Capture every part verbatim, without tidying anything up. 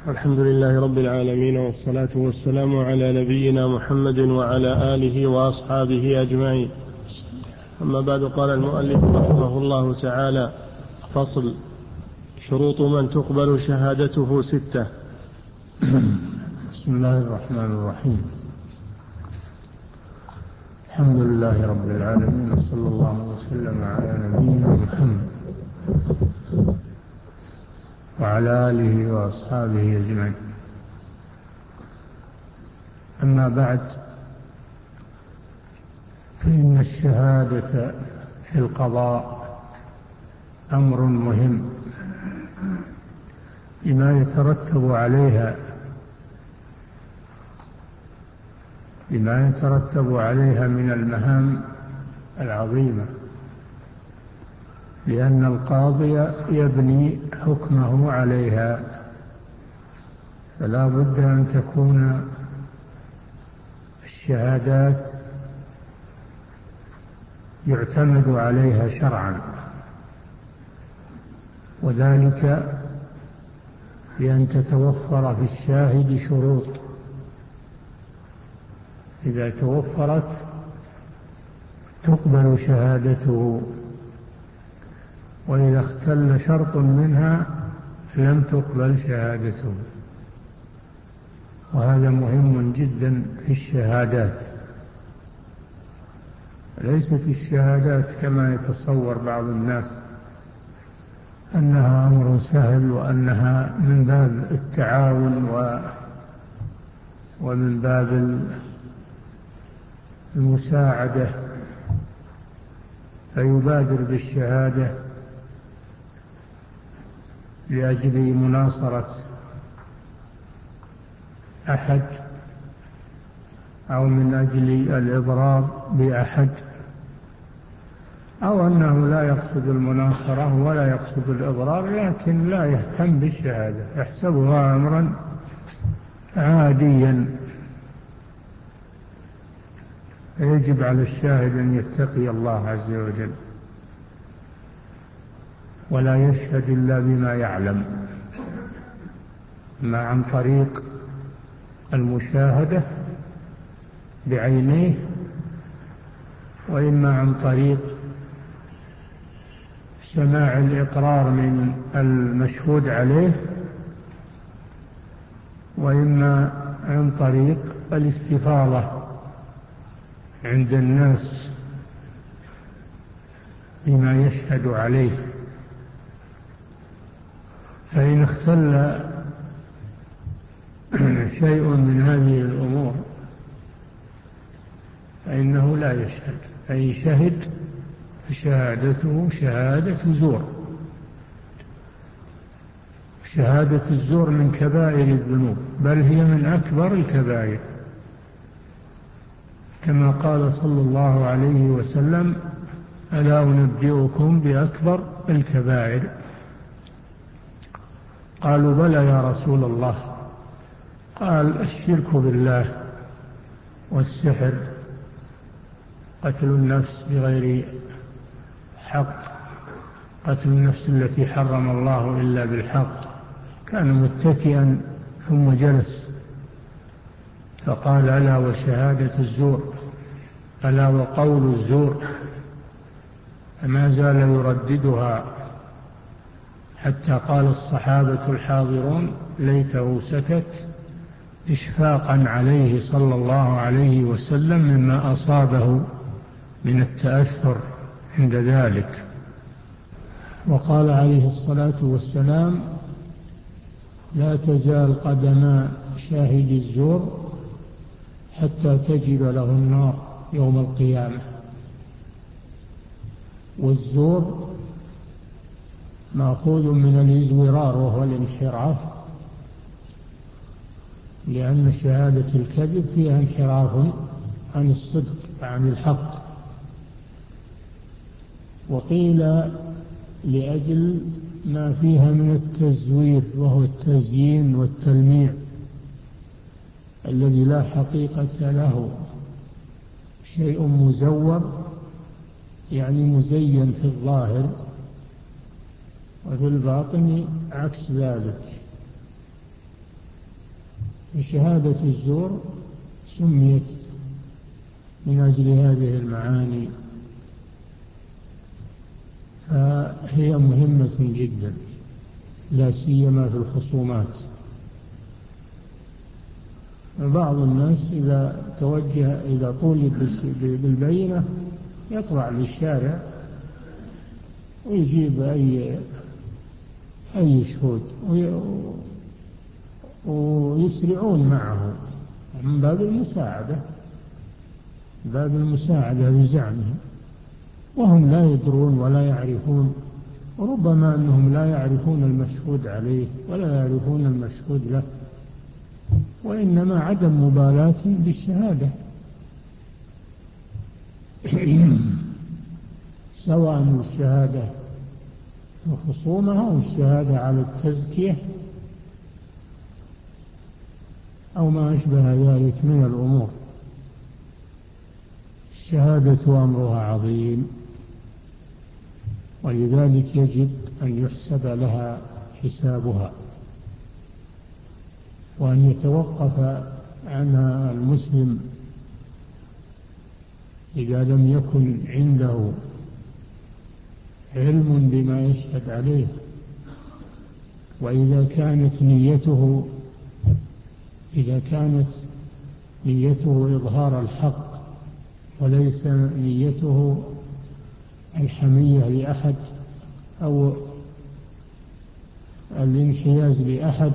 الحمد لله رب العالمين، والصلاة والسلام على نبينا محمد وعلى آله وأصحابه أجمعين. أما بعد، قال المؤلف رحمه الله تعالى: فصل: شروط من تقبل شهادته ستة. بسم الله الرحمن الرحيم. الحمد لله رب العالمين، وصلى الله وسلم على نبينا محمد وعلى آله وأصحابه أجمعين. أما بعد، فإن الشهادة في القضاء أمر مهم لما يترتب عليها لما يترتب عليها من المهام العظيمة، لأن القاضي يبني حكمه عليها، فلا بد أن تكون الشهادات يعتمد عليها شرعا، وذلك بأن تتوفر في الشاهد شروط. إذا توفرت تقبل شهادته، وإذا اختل شرط منها لم تقبل شهادته. وهذا مهم جدا في الشهادات. ليست الشهادات كما يتصور بعض الناس أنها أمر سهل، وأنها من باب التعاون ومن باب المساعدة، فيبادر بالشهادة لأجل مناصرة أحد أو من أجل الإضرار بأحد، أو أنه لا يقصد المناصرة ولا يقصد الإضرار، لكن لا يهتم بالشهادة، يحسبها أمرا عاديا. يجب على الشاهد أن يتقي الله عز وجل، ولا يشهد إلا بما يعلم، ما عن طريق المشاهدة بعينيه، وإما عن طريق سماع الإقرار من المشهود عليه، وإما عن طريق الاستفاضة عند الناس بما يشهد عليه. فإن اختل شيء من هذه الأمور فإنه لا يشهد، أي شهد فشهادته شهادة زور. شهادة الزور من كبائر الذنوب، بل هي من أكبر الكبائر، كما قال صلى الله عليه وسلم: ألا أنبئكم بأكبر الكبائر؟ قالوا: بلى يا رسول الله. قال: الشرك بالله، والسحر، قتل النفس بغير حق، قتل النفس التي حرم الله إلا بالحق. كان متكئا ثم جلس فقال: ألا وشهادة الزور، ألا وقول الزور. فما زال يرددها حتى قال الصحابة الحاضرون: ليته سكت، إشفاقا عليه صلى الله عليه وسلم مما أصابه من التأثر عند ذلك. وقال عليه الصلاة والسلام: لا تزال قدما شاهد الزور حتى تجد له النار يوم القيامة. والزور مأخوذ من الازورار، وهو الانحراف، لأن شهادة الكذب فيها انحراف عن الصدق وعن الحق. وقيل لأجل ما فيها من التزوير، وهو التزيين والتلميع الذي لا حقيقة له، شيء مزور يعني مزين في الظاهر، وفي الباطن عكس ذلك. شهادة الزور سميت من أجل هذه المعاني، فهي مهمة جدا لا سيما في الخصومات. بعض الناس إذا توجه إذا طولب بالبينة يطلع للشارع ويجيب أي أي شهود ويسرعون معه من باب المساعدة باب المساعدة بزعمهم، وهم لا يدرون ولا يعرفون، وربما أنهم لا يعرفون المشهود عليه ولا يعرفون المشهود له، وإنما عدم مبالاة بالشهادة سواء الشهادة الخصومة أو الشهادة على التزكية أو ما أشبه ذلك من الأمور. الشهادة أمرها عظيم، ولذلك يجب أن يحسب لها حسابها، وأن يتوقف عنها المسلم إذا لم يكن عنده علم بما يشهد عليه، وإذا كانت نيته إذا كانت نيته إظهار الحق وليس نيته الحمية لأحد أو الانحياز لأحد،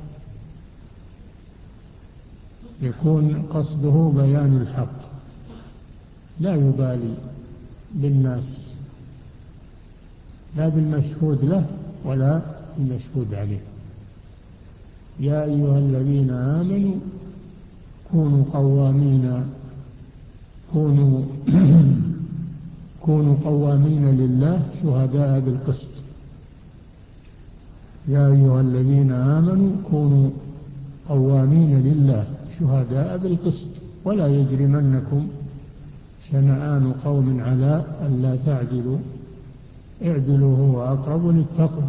يكون قصده بيان الحق لا يبالي بالناس لا بالمشهود له ولا المشهود عليه. يا أيها الذين آمنوا كونوا قوامين كونوا كونوا قوامين لله شهداء بالقسط. يا أيها الذين آمنوا كونوا قوامين لله شهداء بالقسط ولا يجرمنكم شنآن قوم على ألا تعدلوا اعدلوا هو أقرب للتقوى.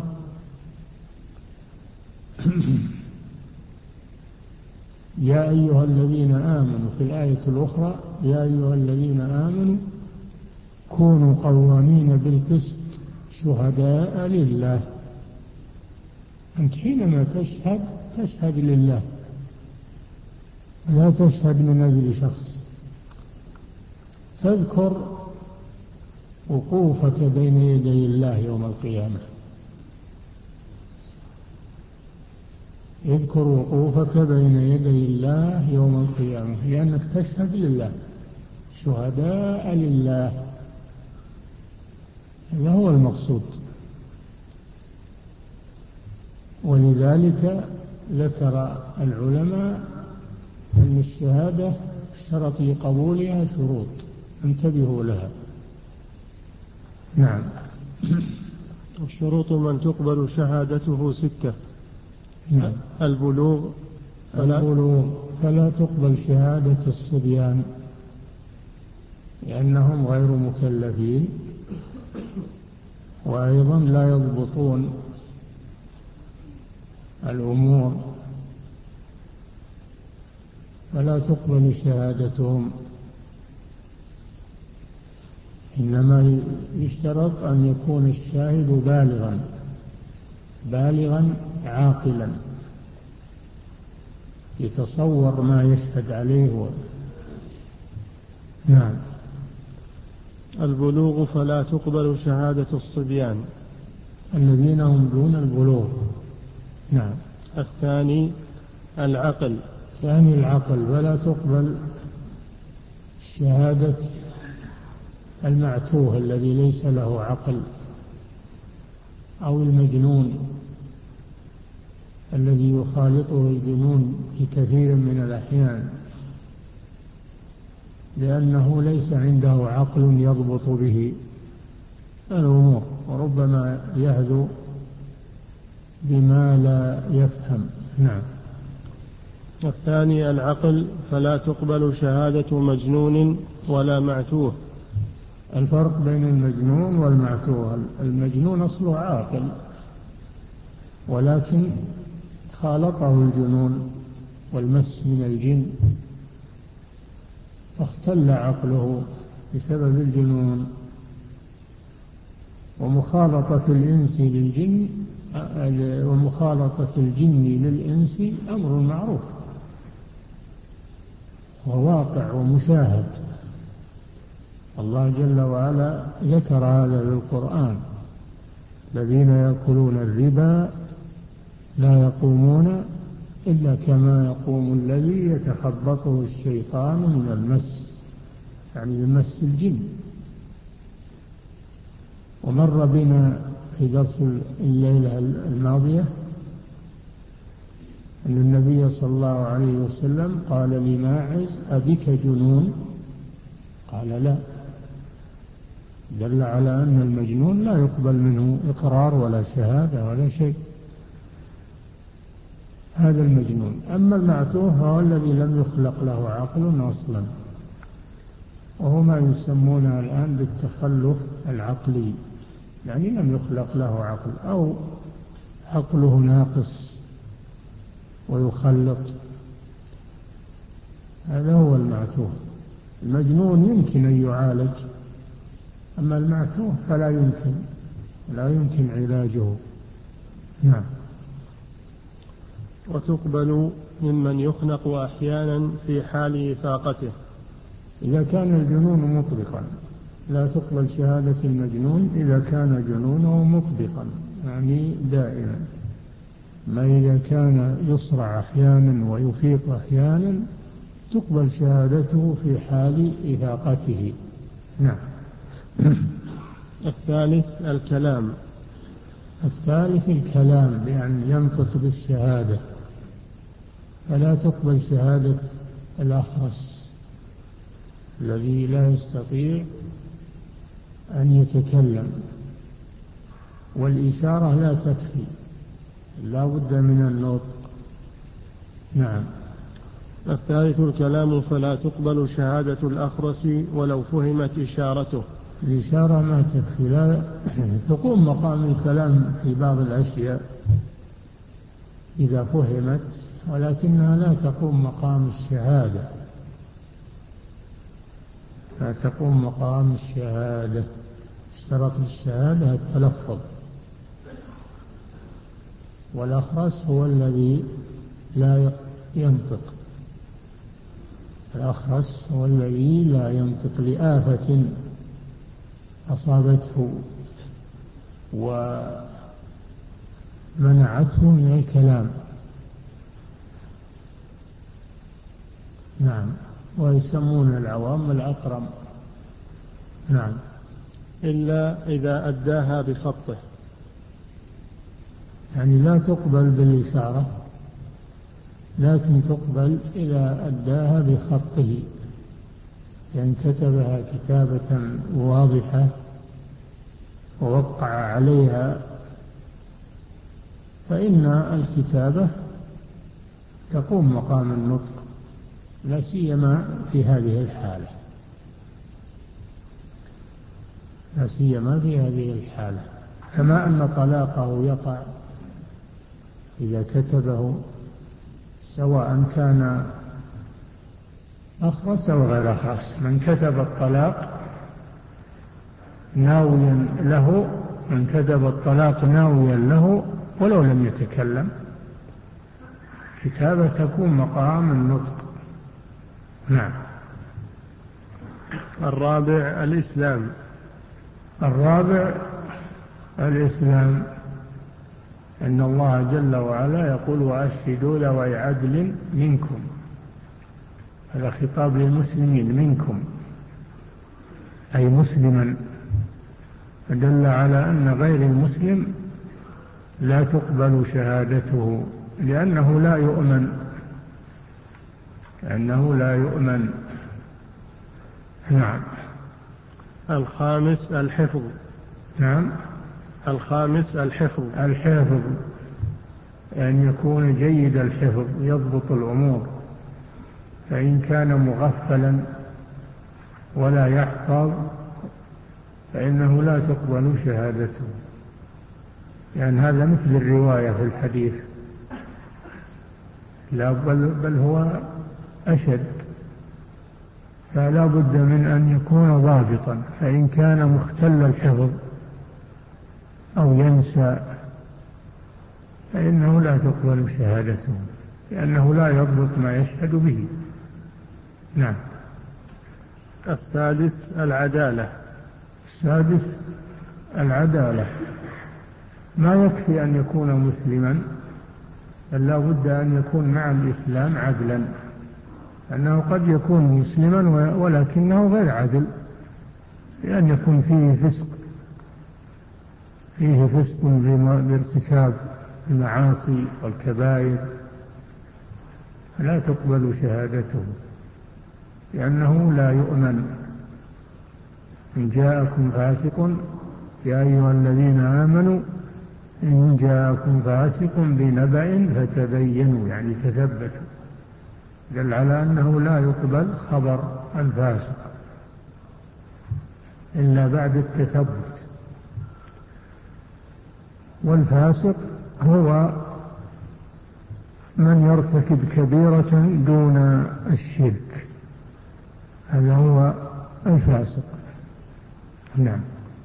يا أيها الذين آمنوا في الآية الأخرى يا أيها الذين آمنوا كونوا قوامين بالقسط شهداء لله. أنت حينما تشهد تشهد لله لا تشهد من أجل شخص. تذكر وقوفك بين يدي الله يوم القيامة، اذكر وقوفك بين يدي الله يوم القيامة لأنك تشهد لله شهداء لله، هذا هو المقصود. ولذلك ذكر العلماء أن الشهادة اشترط لقبولها شروط انتبهوا لها. نعم. الشروط من تقبل شهادته ستة. نعم. البلوغ فلا, البلوغ فلا تقبل شهادة الصبيان لأنهم غير مكلفين، وأيضا لا يضبطون الأمور فلا تقبل شهادتهم. إنما يشترط أن يكون الشاهد بالغا بالغا عاقلا يتصور ما يشهد عليه. نعم. البلوغ فلا تقبل شهادة الصبيان الذين هم دون البلوغ. نعم. الثاني العقل. ثاني العقل فلا تقبل شهادة المعتوه الذي ليس له عقل أو المجنون الذي يخالطه الجنون في كثير من الأحيان لأنه ليس عنده عقل يضبط به الأمور، وربما يهذو بما لا يفهم. نعم. الثاني العقل فلا تقبل شهادة مجنون ولا معتوه. الفرق بين المجنون والمعتوه: المجنون أصله عاقل ولكن خالطه الجنون والمس من الجن، فاختل عقله بسبب الجنون. ومخالطة الإنس للجن ومخالطة الجن للإنس أمر معروف وواقع ومشاهد. الله جل وعلا ذكر هذا في القرآن: الذين يأكلون الربا لا يقومون إلا كما يقوم الذي يتخبطه الشيطان من المس، يعني بمس الجن. ومر بنا في درس الليلة الماضية أن النبي صلى الله عليه وسلم قال لماعز: أبك جنون؟ قال: لا. دل على أن المجنون لا يقبل منه إقرار ولا شهادة ولا شيء، هذا المجنون. أما المعتوه هو الذي لم يخلق له عقل أصلا، وهو ما يسمونه الآن بالتخلف العقلي، يعني لم يخلق له عقل أو عقله ناقص ويخلط، هذا هو المعتوه. المجنون يمكن أن يعالج، أما المعتوه فلا يمكن لا يمكن علاجه. نعم. وتقبل ممن يخنق أحيانا في حال إفاقته. إذا كان الجنون مطبقا لا تقبل شهادة المجنون إذا كان جنونه مطبقا، يعني دائما. ما إذا كان يصرع أحيانا ويفيق أحيانا تقبل شهادته في حال إفاقته. نعم. الثالث الكلام. الثالث الكلام، بأن ينطق بالشهادة، فلا تقبل شهادة الأخرس الذي لا يستطيع أن يتكلم، والإشارة لا تكفي، لا بد من النطق. نعم. الثالث الكلام، فلا تقبل شهادة الأخرس ولو فهمت إشارته. الإشارة ما تكفي، لا تقوم مقام الكلام في بعض الأشياء إذا فهمت، ولكنها لا تقوم مقام الشهادة، لا تقوم مقام الشهادة. اشترط الشهادة التلفظ، والأخرس هو الذي لا ينطق، الأخرس هو الذي لا ينطق لآفة أصابته ومنعته من الكلام. نعم. ويسمون العوام الأقرم. نعم. إلا إذا أداها بخطه، يعني لا تقبل بالإشارة، لكن تقبل إذا أداها بخطه، يعني كتبها كتابة واضحة ووقع عليها، فإن الكتابة تقوم مقام النطق، لا سيما في هذه الحالة، لا سيما في هذه الحالة. كما أن طلاقه يقع إذا كتبه، سواء كان أخرس أو غير أخرس. من كتب الطلاق ناويا له من كتب الطلاق ناويا له ولو لم يتكلم، كتابة تكون مقام النطق. نعم. الرابع الإسلام. الرابع الإسلام، إن الله جل وعلا يقول: وأشهدوا ذوي عدل منكم، هذا خطاب للمسلمين، منكم أي مسلما، فدل على أن غير المسلم لا تقبل شهادته، لأنه لا يؤمن لأنه لا يؤمن. نعم. الخامس الحفظ. نعم. الخامس الحفظ. الحفظ أن يكون جيد الحفظ، يضبط الأمور، فإن كان مغفلا ولا يحفظ فإنه لا تقبل شهادته، لأن يعني هذا مثل الرواية في الحديث: لا بل, بل هو أشد، فلا بد من أن يكون ضابطا، فإن كان مختل الحفظ أو ينسى فإنه لا تقبل شهادته، لأنه لا يضبط ما يشهد به. نعم. السادس العدالة. السادس العدالة، ما يكفي أن يكون مسلما، بل لا بد أن يكون مع الإسلام عدلا، أنه قد يكون مسلما ولكنه غير عدل، لأن يكون فيه فسق فيه فسق بارتكاب المعاصي والكبائر، لا تقبل شهادته، لأنه لا يؤمن. إن جاءكم فاسق يا أيها الذين آمنوا إن جاءكم فاسق بنبأ فتبينوا، يعني تثبتوا، دل على أنه لا يقبل خبر الفاسق إلا بعد التثبت. والفاسق هو من يرتكب كبيرة دون الشرك، هذا هو الفاسق. نعم.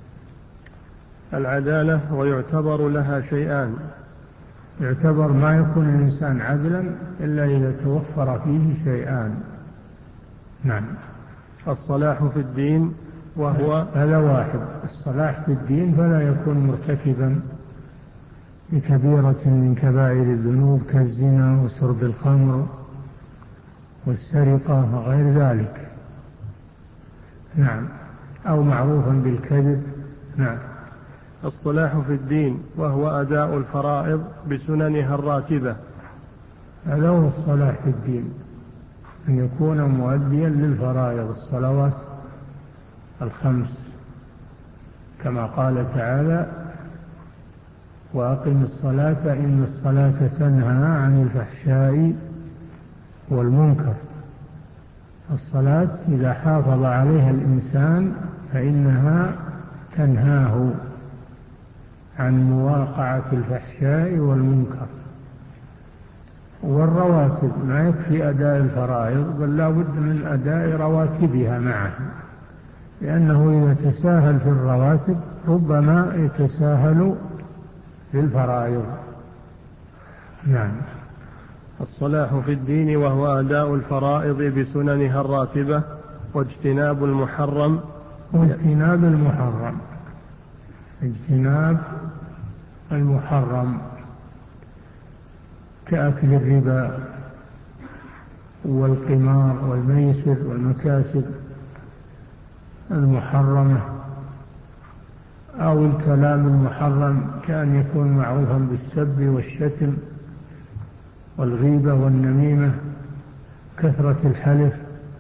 العدالة ويعتبر لها شيئان. يعتبر ما يكون الإنسان عدلا إلا إذا توفر فيه شيئان. نعم. الصلاح في الدين، وهو هذا واحد، الصلاح في الدين، فلا يكون مرتكبا بكبيرة من كبائر الذنوب كالزنا وشرب الخمر والسرقة وغير ذلك. نعم. أو معروفا بالكذب. نعم. الصلاح في الدين، وهو أداء الفرائض بسننها الراتبة. هذا هو الصلاح في الدين، أن يكون مؤديا للفرائض، الصلوات الخمس، كما قال تعالى وأقم الصلاة إن الصلاة تنهى عن الفحشاء والمنكر. الصلاة إذا حافظ عليها الإنسان فإنها تنهاه عن مواقعة الفحشاء والمنكر. والرواتب، ما يكفي أداء الفرائض، بل لا بد من أداء رواتبها معه، لأنه إذا تساهل في الرواتب ربما يتساهل في الفرائض. نعم. الصلاح في الدين، وهو أداء الفرائض بسننها الراتبة، واجتناب المحرم. واجتناب المحرم، اجتناب المحرم كأكل الربا والقمار والميسر والمكاسب المحرمة، أو الكلام المحرم كأن يكون معروفا بالسب والشتم والغيبة والنميمة، كثرة الحلف،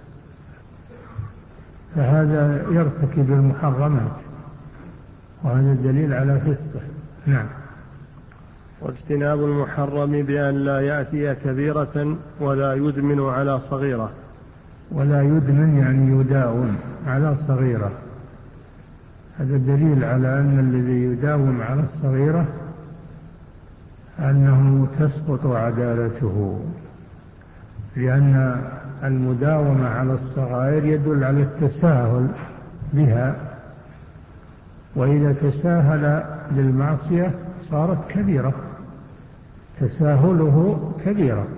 فهذا يرتكب المحرمات، وهذا دليل على فسقه. نعم. واجتناب المحرم بأن لا يأتي كبيرة ولا يدمن على صغيرة. ولا يدمن يعني يداوم على صغيرة، هذا دليل على أن الذي يداوم على الصغيرة أنه تسقط عدالته، لأن المداومة على الصغائر يدل على التساهل بها، وإذا تساهل للمعصية صارت كبيرة، تساهله كبيرة.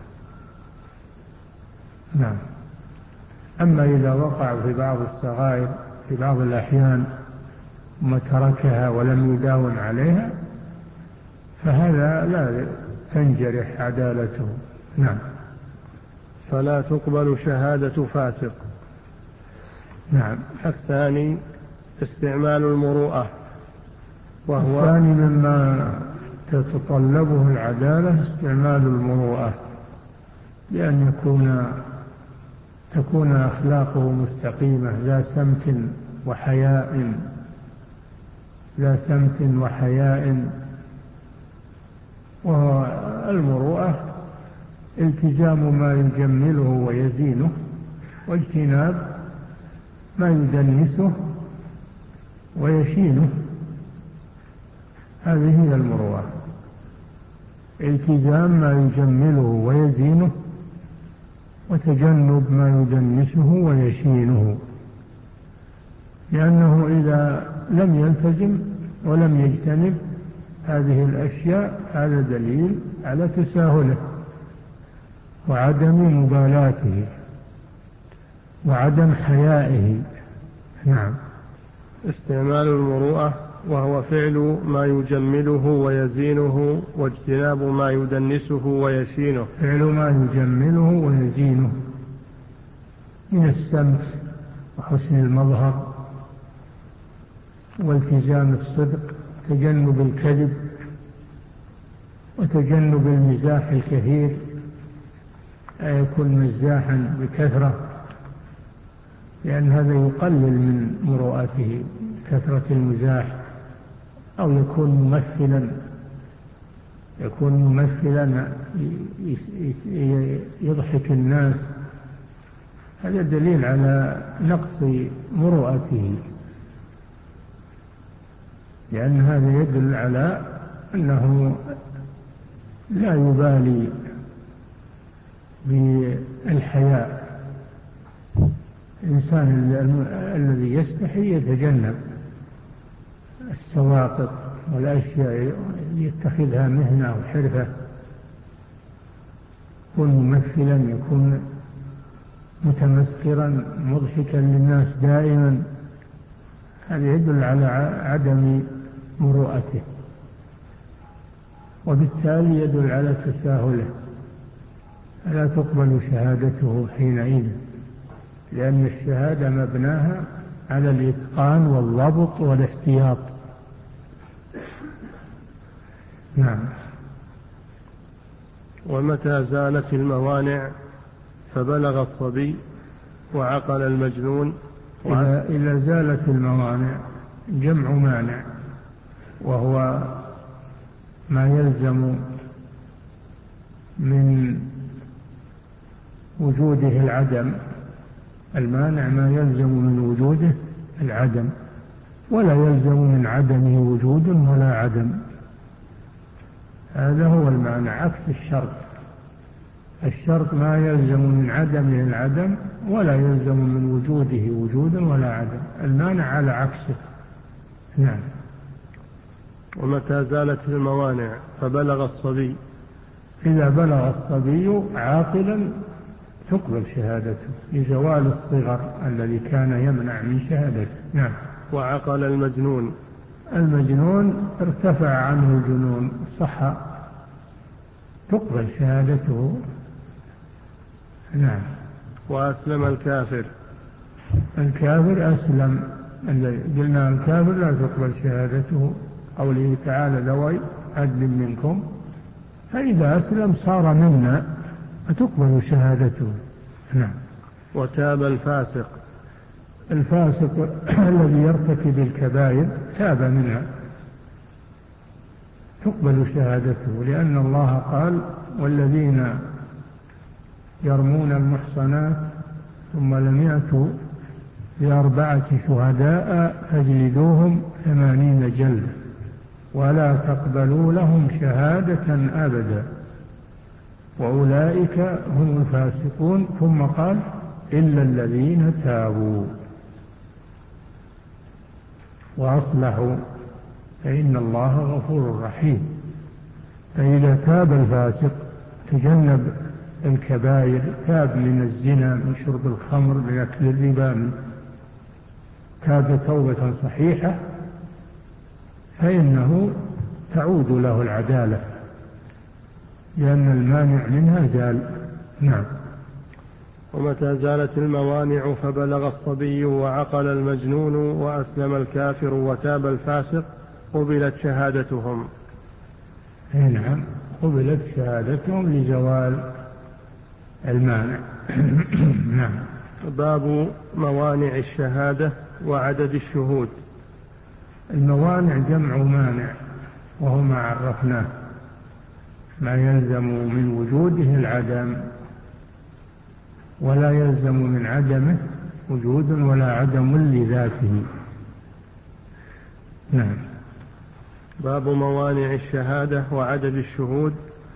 نعم. أما إذا وقع في بعض الصغائر في بعض الأحيان ثم تركها ولم يداوم عليها فهذا لا تنجرح عدالته. نعم. فلا تقبل شهادة فاسق. نعم. الثاني استعمال المروءة، وهو الثاني مما تتطلبه العدالة استعمال المروءة، بأن يكون تكون أخلاقه مستقيمة، ذا سمت وحياء ذا سمت وحياء والمروءة التزام ما يجمله ويزينه، واجتناب ما يدنسه ويشينه، هذه هي المروءة. التزام ما يجمله ويزينه، وتجنب ما يدنسه ويشينه، لأنه إذا لم يلتزم ولم يجتنب هذه الأشياء هذا دليل على تساهله وعدم مبالاته وعدم حيائه. نعم. استعمال المروءة وهو فعل ما يجمله ويزينه، واجتناب ما يدنسه ويشينه. فعل ما يجمله ويزينه من السمت وحسن المظهر والتزام الصدق، تجنب الكذب وتجنب المزاح الكثير، لا يكون مزاحا بكثرة، لأن هذا يقلل من مروءته كثرة المزاح، أو يكون ممثلا يكون ممثلا يضحك الناس، هذا دليل على نقص مروءته، لأن هذا يدل على أنه لا يبالي بالحياء. الإنسان الذي يستحي يتجنب السواقط والأشياء يتخذها مهنة وحرفة، يكون ممثلا، يكون متمسكرا مضحكا للناس دائما، هذا يدل على عدم مروءته، وبالتالي يدل على تساهله، لا تقبل شهادته حينئذ، لأن الشهادة مبناها على الإتقان والضبط والاحتياط. نعم. ومتى زالت الموانع فبلغ الصبي وعقل المجنون. إذا, إذا زالت الموانع، جمع مانع، وهو ما يلزم من وجوده العدم. المانع ما يلزم من وجوده العدم، ولا يلزم من عدمه وجود ولا عدم، هذا هو المانع، عكس الشرط. الشرط ما يلزم من عدمه العدم، ولا يلزم من وجوده وجود ولا عدم، المانع على عكسه. نعم. ومتى زالت الموانع فبلغ الصبي. إذا بلغ الصبي عاقلا تقبل شهادته لزوال الصغر الذي كان يمنع من شهادته. نعم. وعقل المجنون. المجنون ارتفع عنه الجنون صح، تقبل شهادته. نعم. وأسلم الكافر. الكافر أسلم، قلنا الكافر لا تقبل شهادته، قوله تعالى ذوي عدل منكم، فإذا أسلم صار منا فتقبل شهادته. نعم. وتاب الفاسق. الفاسق الذي يرتكب الكبائر تاب منها تقبل شهادته، لأن الله قال والذين يرمون المحصنات ثم لم يأتوا بأربعة شهداء فاجلدوهم ثمانين جلدة ولا تقبلوا لهم شهادة أبدا وأولئك هم الفاسقون. ثم قال إلا الذين تابوا وأصلحوا فإن الله غفور رحيم. فإذا تاب الفاسق تجنب الكبائر، تاب من الزنا، من شرب الخمر، من أكل الربا، من تاب توبة صحيحة، فإنه تعود له العدالة لأن المانع منها زال. نعم. ومتى زالت الموانع فبلغ الصبي وعقل المجنون وأسلم الكافر وتاب الفاسق قبلت شهادتهم. نعم، قبلت شهادتهم لزوال المانع. نعم. باب موانع الشهادة وعدد الشهود. الموانع جمع مانع، وهو ما عرفناه، ما يلزم من وجوده العدم ولا يلزم من عدمه وجود ولا عدم لذاته. نعم. باب موانع الشهادة وعدد الشهود.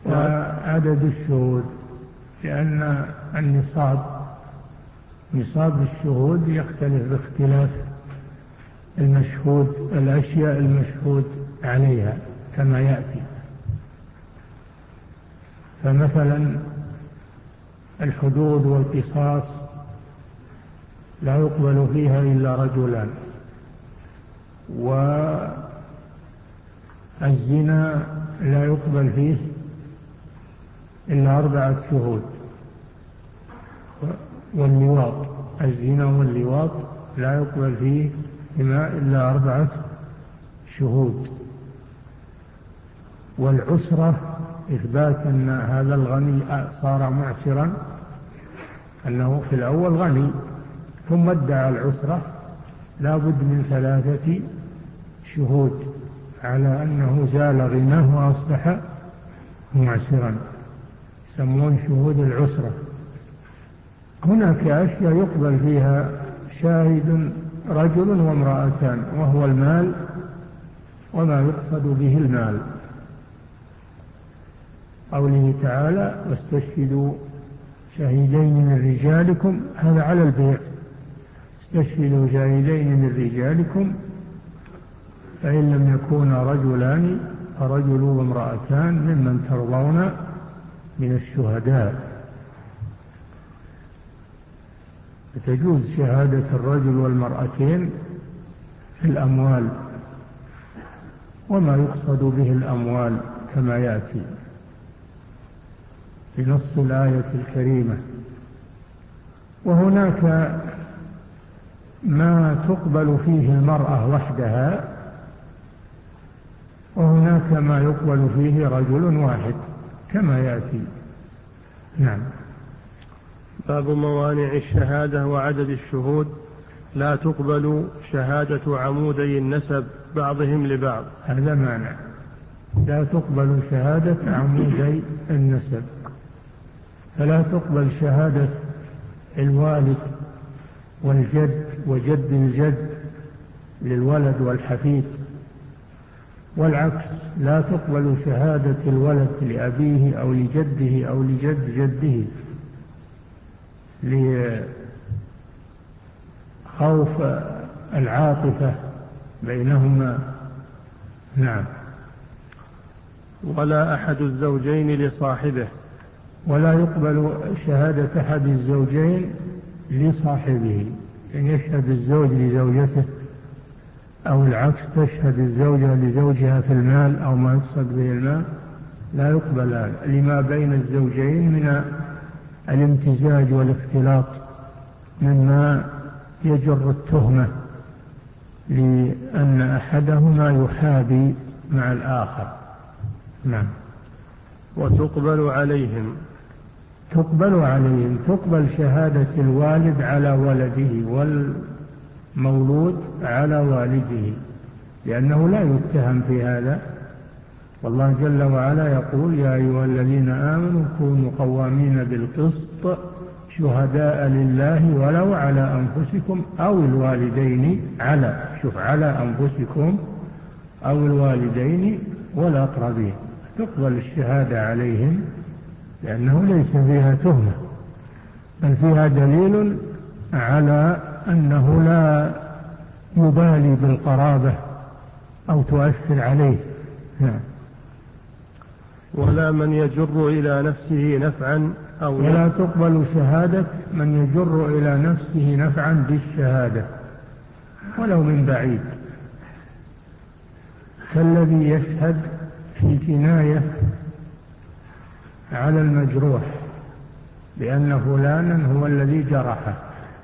وعدد الشهود، لأن النصاب نصاب الشهود يختلف باختلاف المشهود الأشياء المشهود عليها كما يأتي. فمثلا الحدود والقصاص لا يقبل فيها إلا رجلان، والزنا لا يقبل فيه إلا أربعة شهود، واللواط الزنا واللواط لا يقبل فيه إلا أربعة شهود. والعسرة إثبات أن هذا الغني صار معسرا، أنه في الأول غني ثم ادعى العسرة، لا بد من ثلاثة شهود على أنه زال غناه وأصبح معسرا، يسمون شهود العسرة. هناك أشياء يقبل فيها شاهد رجل وامرأتان، وهو المال وما يقصد به المال. قوله تعالى واستشهدوا شهيدين من رجالكم، هذا على البيع، استشهدوا شهيدين من رجالكم فإن لم يكونا رجلان فرجل وامرأتان ممن ترضون من الشهداء. فتجوز شهادة الرجل والمرأتين في الأموال وما يقصد به الأموال كما يأتي في نص الآية الكريمة. وهناك ما تقبل فيه المرأة وحدها، وهناك ما يقبل فيه رجل واحد كما يأتي. نعم. باب موانع الشهادة وعدد الشهود. لا تقبل شهادة عمودي النسب بعضهم لبعض. هذا مانع، لا تقبل شهادة عمودي النسب، فلا تقبل شهادة الوالد والجد وجد الجد للولد والحفيد، والعكس لا تقبل شهادة الولد لأبيه أو لجده أو لجد جده لخوف العاطفة بينهما. نعم. ولا أحد الزوجين لصاحبه، ولا يقبل شهادة أحد الزوجين لصاحبه، يعني يشهد الزوج لزوجته أو العكس، تشهد الزوجة لزوجها في المال أو ما يقصد به المال، لا يقبل هذا لما بين الزوجين من الامتزاج والاختلاط مما يجر التهمة لأن أحدهما يحابي مع الآخر. نعم. وتقبل عليهم، تقبل عليهم تقبل شهادة الوالد على ولده والمولود على والده، لأنه لا يتهم في هذا، والله جل وعلا يقول يا أيها الذين آمنوا كونوا قوامين بالقسط شهداء لله ولو على أنفسكم أو الوالدين، على شوف على أنفسكم أو الوالدين والأقربين. تقبل الشهادة عليهم لأنه ليس فيها تهمة، بل فيها دليل على أنه لا يبالي بالقرابة أو تؤثر عليه. نعم. ولا من يجر إلى نفسه نفعا أو ولا تقبل شهادة من يجر إلى نفسه نفعا بالشهادة ولو من بعيد، كالذي يشهد في جناية على المجروح بأن فلانا هو الذي جرحه،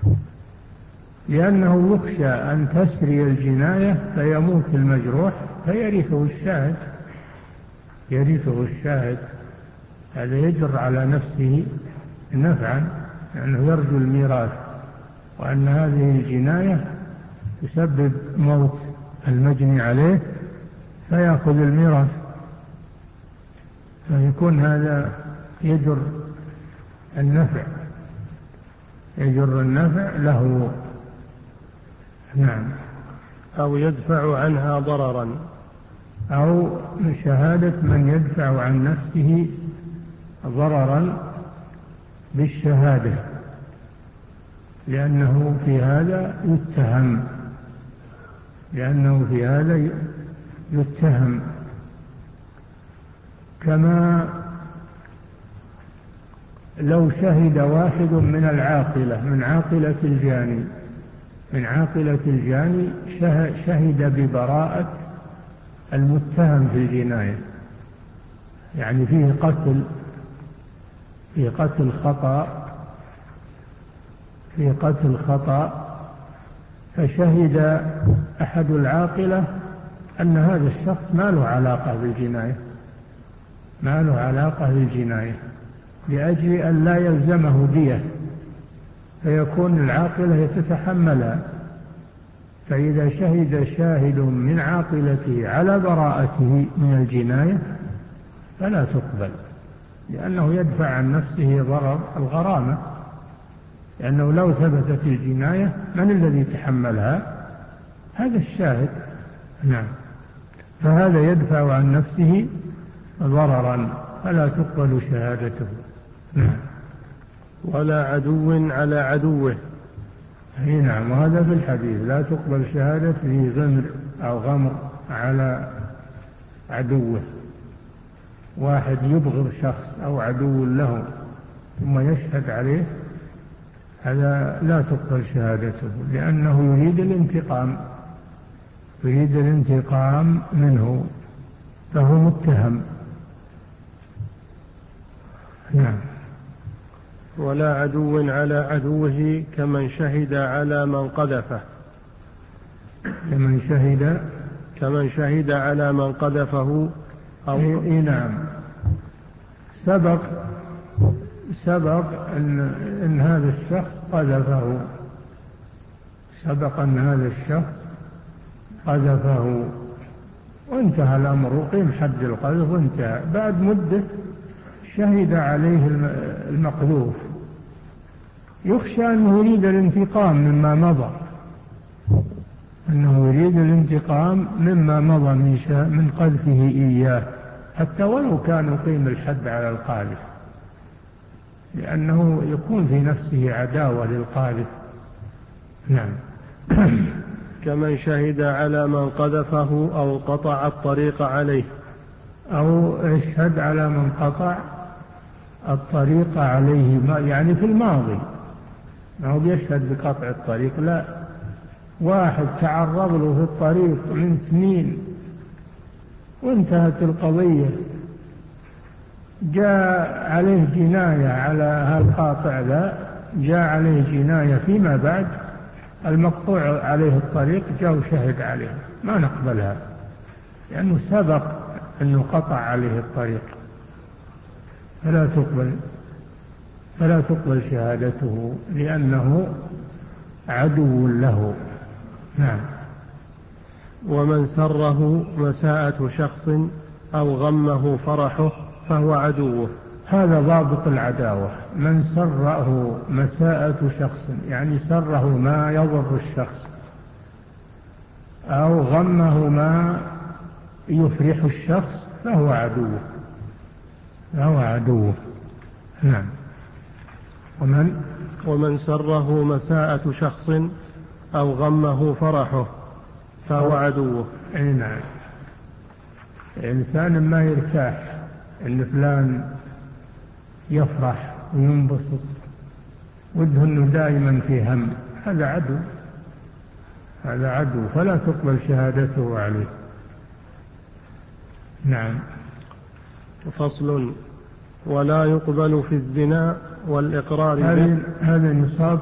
لأنه يخشى أن تسري الجناية فيموت المجروح فيرثه الشاهد يرثه الشاهد هذا يجر على نفسه نفعا لأنه يرجو الميراث، وأن هذه الجناية تسبب موت المجني عليه فيأخذ الميراث، فيكون هذا يجر النفع يجر النفع له. نعم. أو يدفع عنها ضررا، أو شهادة من يدفع عن نفسه ضررا بالشهادة، لأنه في هذا يتهم لأنه في هذا يتهم كما لو شهد واحد من العاقلة من عاقلة الجاني من عاقلة الجاني شهد ببراءة المتهم في الجناية، يعني فيه قتل في قتل خطأ في قتل خطأ فشهد أحد العاقلة أن هذا الشخص ما له علاقة بالجناية ما له علاقة بالجناية لأجل أن لا يلزمه دية، فيكون العاقلة تتحملها. فإذا شهد شاهد من عاقلته على براءته من الجناية فلا تقبل، لأنه يدفع عن نفسه ضرر الغرامة، لأنه لو ثبتت الجناية من الذي تحملها؟ هذا الشاهد. نعم، فهذا يدفع عن نفسه ضررا فلا تقبل شهادته. نعم. ولا عدو على عدوه. نعم، وهذا في الحديث لا تقبل شهادة ذي غمر أو غمر على عدوه. واحد يبغض شخص أو عدو له ثم يشهد عليه، هذا لا تقبل شهادته، لأنه يريد الانتقام يريد الانتقام منه، فهو متهم. نعم. ولا عدو على عدوه كمن شهد على من قذفه. كمن شهد كمن شهد على من قذفه أو إيه نعم. سبق سبق أن, إن هذا الشخص قذفه سبق أن هذا الشخص قذفه وانتهى الأمر وقيم حد القذف وانتهى. بعد مدة شهد عليه المقذوف، يخشى أنه يريد الانتقام مما مضى أنه يريد الانتقام مما مضى من قذفه إياه، حتى ولو كان يقيم الحد على القاذف، لأنه يكون في نفسه عداوة للقاذف. نعم. كمن شهد على من قذفه أو قطع الطريق عليه. أو يشهد على من قطع الطريق عليه، يعني في الماضي، ما هو بيشهد بقطع الطريق، لا، واحد تعرض له في الطريق من سنين وانتهت القضية، جاء عليه جناية على هالقاطع ذا، جاء عليه جناية فيما بعد، المقطوع عليه الطريق جاء وشهد عليه، ما نقبلها، لأنه سبق أنه قطع عليه الطريق، فلا تقبل فلا تقبل شهادته لأنه عدو له. نعم. ومن سره مساءة شخص أو غمه فرحه فهو عدوه. هذا ضابط العداوة، من سره مساءة شخص، يعني سره ما يضر الشخص، أو غمه ما يفرح الشخص فهو عدوه فهو عدوه. نعم. ومن ومن سره مساءة شخص أو غمه فرحه فهو عدوه. أي نعم. الإنسان ما يرتاح إن فلان يفرح وينبسط، وده أنه دائما في هم، هذا عدو هذا عدو فلا تقبل شهادته عليه. نعم. فصل. ولا يقبل في الزنا والإقرار به. هذا نصاب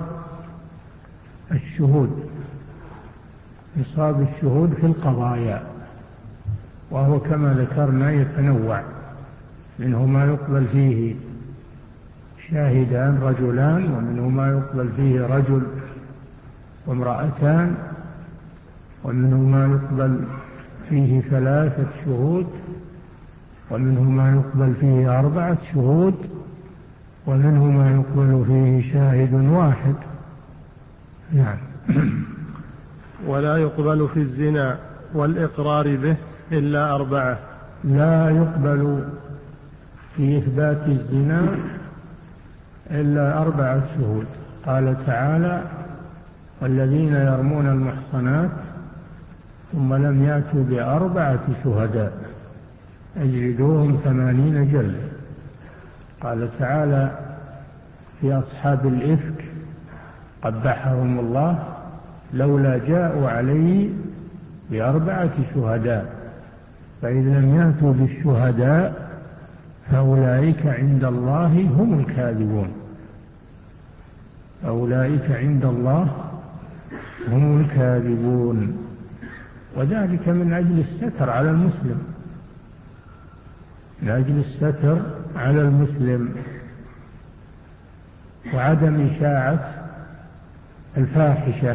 الشهود نصاب الشهود في القضايا، وهو كما ذكرنا يتنوع، منه ما يقبل فيه شاهدان رجلان، ومنه ما يقبل فيه رجل وامرأتان، ومنه ما يقبل فيه ثلاثة شهود، ومنه ما يقبل فيه أربعة شهود، ومنه ما يقبل فيه شاهد واحد. نعم. ولا يقبل في الزنا والإقرار به إلا أربعة. لا يقبل في إثبات الزنا إلا أربعة شهود. قال تعالى: والذين يرمون المحصنات ثم لم يأتوا بأربعة شهداء اجلدوهم ثمانين جلدة. قال تعالى في أصحاب الإفك قبحهم الله: لولا جاءوا عليه بأربعة شهداء فإذا لم يأتوا بالشهداء فأولئك عند الله هم الكاذبون. أولئك عند الله هم الكاذبون. وذلك من أجل الستر على المسلم، من أجل الستر على المسلم وعدم إشاعة الفاحشة.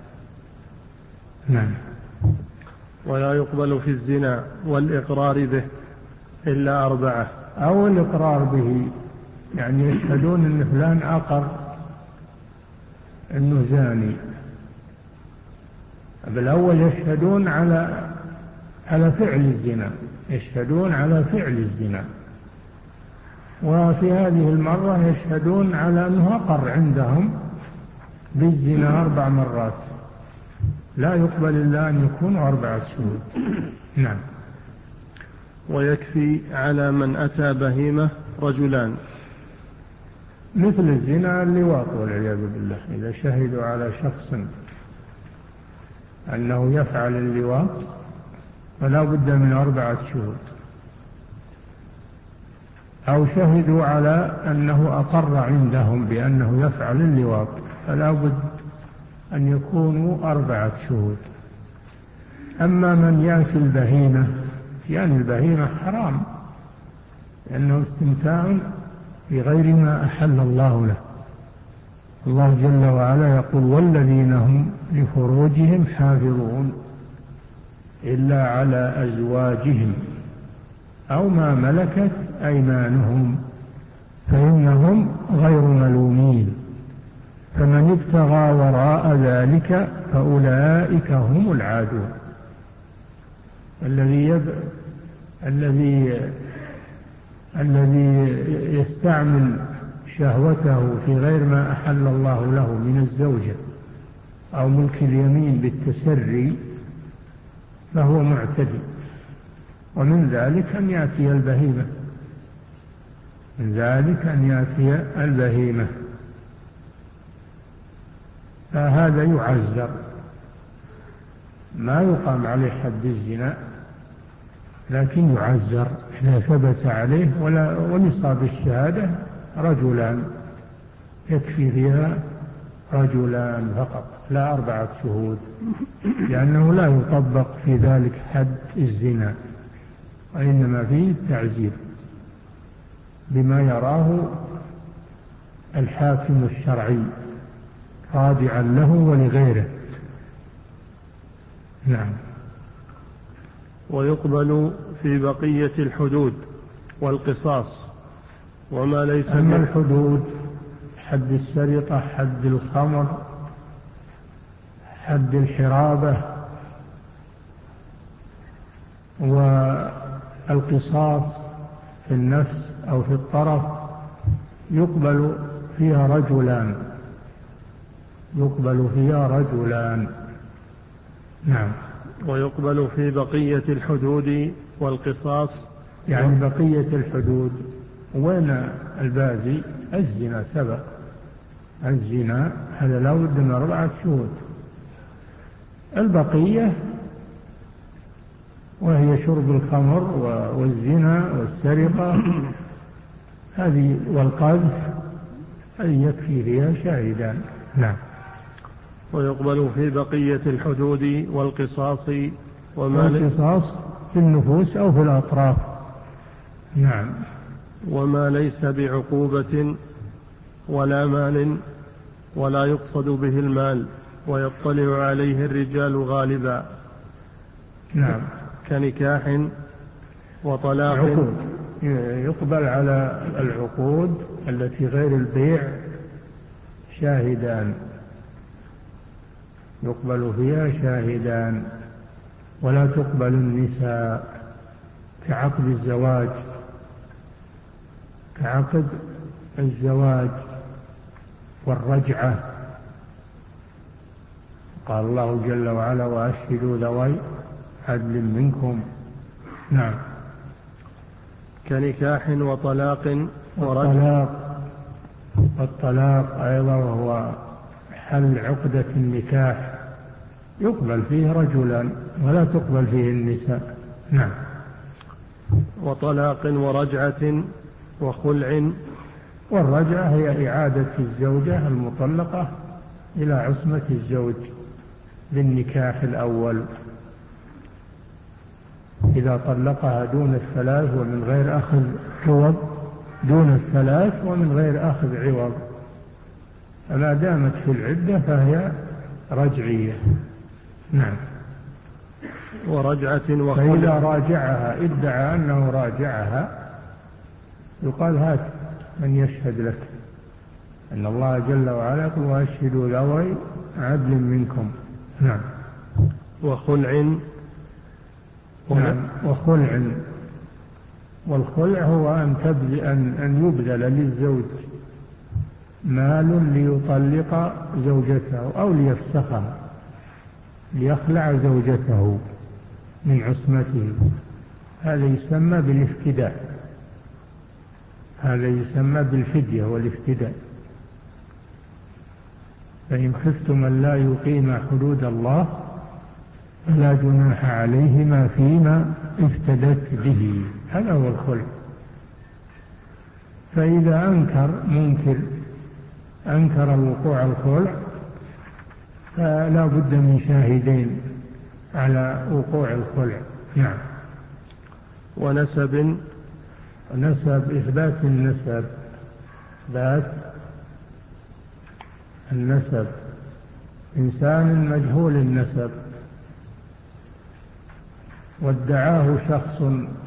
نعم. ولا يقبل في الزنا والإقرار به إلا أربعة. أو الإقرار به، يعني يشهدون أن فلان أقر أنه زاني. بالأول يشهدون على على فعل الزنا، يشهدون على فعل الزنا، وفي هذه المرة يشهدون على أنه أقر عندهم بالزنا أربع مرات. لا يقبل إلا أن يكونوا أربعة شهود. نعم. ويكفي على من أتى بهيمة رجلان، مثل الزنا اللواط والعياذ بالله. إذا شهدوا على شخص أنه يفعل اللواط فلا بد من أربعة شهود، أو شهدوا على أنه أقر عندهم بأنه يفعل اللواط فلا بد أن يكونوا أربعة شهود. أما من يأتي البهيمة، يعني البهيمة حرام لأنه استمتاع بغير ما أحل الله له. الله جل وعلا يقول: والذين هم لفروجهم حافظون إلا على أزواجهم أو ما ملكت أيمانهم فإنهم غير ملومين، فمن ابتغى وراء ذلك فأولئك هم العادون. الذي يب... الذي الذي يستعمل شهوته في غير ما أحل الله له من الزوجة أو ملك اليمين بالتسري فهو معتدي. ومن ذلك أن يأتي البهيمة، من ذلك أن يأتي البهيمة، فهذا يعزر، ما يقام عليه حد الزنا لكن يعزر إذا ثبت عليه. ولا ونصاب الشهادة رجلان، يكفي فيها رجلان فقط لا أربعة شهود، لأنه لا يطبق في ذلك حد الزنا، وإنما فيه التعزير بما يراه الحاكم الشرعي خاضعا له ولغيره. نعم. ويقبل في بقية الحدود والقصاص وما ليس. أما الحدود حد السرقة، حد الخمر، حد الحرابة، والقصاص في النفس أو في الطرف يقبل فيها رجلان، يقبل فيها رجلان. نعم. ويقبل في بقية الحدود والقصاص، يعني بقية الحدود وين الباقي؟ الزنا سبق، الزنا هذا لا بد من أربعة شهود. البقية وهي شرب الخمر والزنا والسرقة هذه والقذف هذه يكفي فيها شاهدان. نعم. ويقبل في بقية الحدود والقصاص وما القصاص في النفوس أو في الأطراف. نعم. وما ليس بعقوبة ولا مال ولا يقصد به المال ويطلع عليه الرجال غالبا. نعم. كنكاح وطلاق. عقود يقبل على العقود التي غير البيع شاهدان، يقبل فيها شاهدان. ولا تقبل النساء كعقد الزواج كعقد الزواج والرجعة. قال الله جل وعلا: وأشهدوا ذوي عدل منكم. نعم. كنكاح وطلاق والطلاق والطلاق أيضا وهو حل عقدة النكاح، يقبل فيه رجلان ولا تقبل فيه النساء. نعم. وطلاق ورجعة وخلع. والرجعة هي إعادة الزوجة المطلقة إلى عصمة الزوج بالنكاح الأول، إذا طلقها دون الثلاث ومن غير أخذ عوض، دون الثلاث ومن غير أخذ عوض، فما دامت في العدة فهي رجعية. نعم. ورجعة وخلع. فإذا راجعها ادعى أنه راجعها يقال: هات من يشهد لك، أن الله جل وعلا يقول: وأشهدوا ذوي عدل منكم. نعم. وخلع. نعم. وخلع. والخلع هو أن تبذل أن أن يبذل للزوج مال ليطلق زوجته أو ليفسخها، ليخلع زوجته من عصمته. هذا يسمى بالافتداء، هذا يسمى بالفدية والافتداء. فإن خفتم أن لا يقيم حدود الله فلا جناح عليهما فيما افتدت به. هذا هو الخلع. فإذا أنكر منكر أنكر وقوع الخلع فلا بد من شاهدين على وقوع الخلع. نعم. ونسب. نسب إثبات النسب، إثبات النسب. إنسان مجهول النسب وادعاه شخص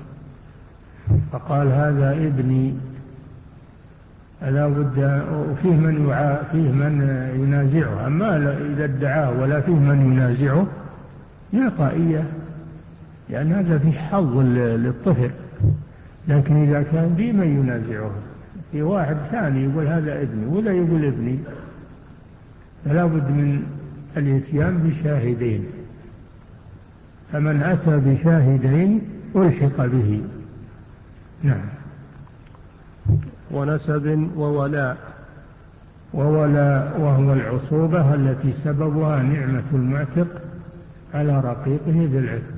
فقال: هذا ابني، لا بد وفيه من يعا فيه من ينازعه. أما إذا ادعاه ولا فيه من ينازعه يعطى إياه، لأن هذا فيه حظ للطفل. لكن إذا كان في من ينازعه، في واحد ثاني يقول هذا ابني ولا يقول ابني، فلا بد من الاتيان بشاهدين. فمن أتى بشاهدين ألحق به. نعم. ونسب وولاء. وولاء وهو العصوبة التي سببها نعمة المعتق على رقيقه بالعتق،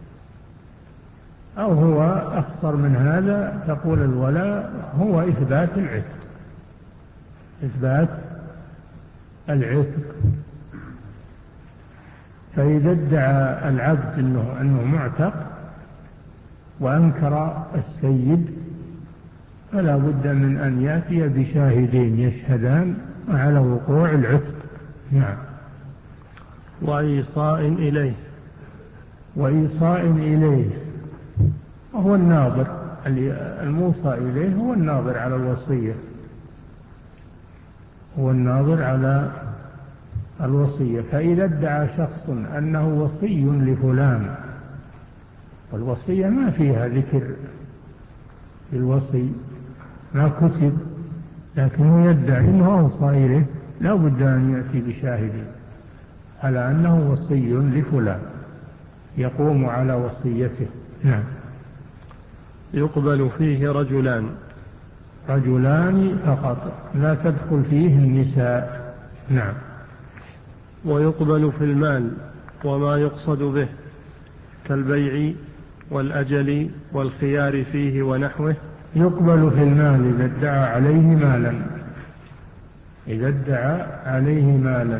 أو هو أخصر من هذا، تقول الولاء هو إثبات العتق، إثبات العتق. فإذا ادعى العبد أنه, أنه معتق وأنكر السيد فلا بد من أن يأتي بشاهدين يشهدان على وقوع العتق. نعم. وإيصاء إليه. وإيصاء إليه وهو الناظر، الموصى إليه هو الناظر على الوصية، هو الناظر على الوصية. فإذا ادعى شخص أنه وصي لفلان، والوصية ما فيها ذكر الوصي، ما كتب، لكنه يدعي أنه أوصى إليه، لا بد أن يأتي بشاهد على أنه وصي لفلان يقوم على وصيته. نعم. يقبل فيه رجلان. رجلان فقط، لا تدخل فيه النساء. نعم. ويقبل في المال وما يقصد به كالبيع والأجل والخيار فيه ونحوه. يقبل في المال إذا ادعى عليه مالا، إذا ادعى عليه مالا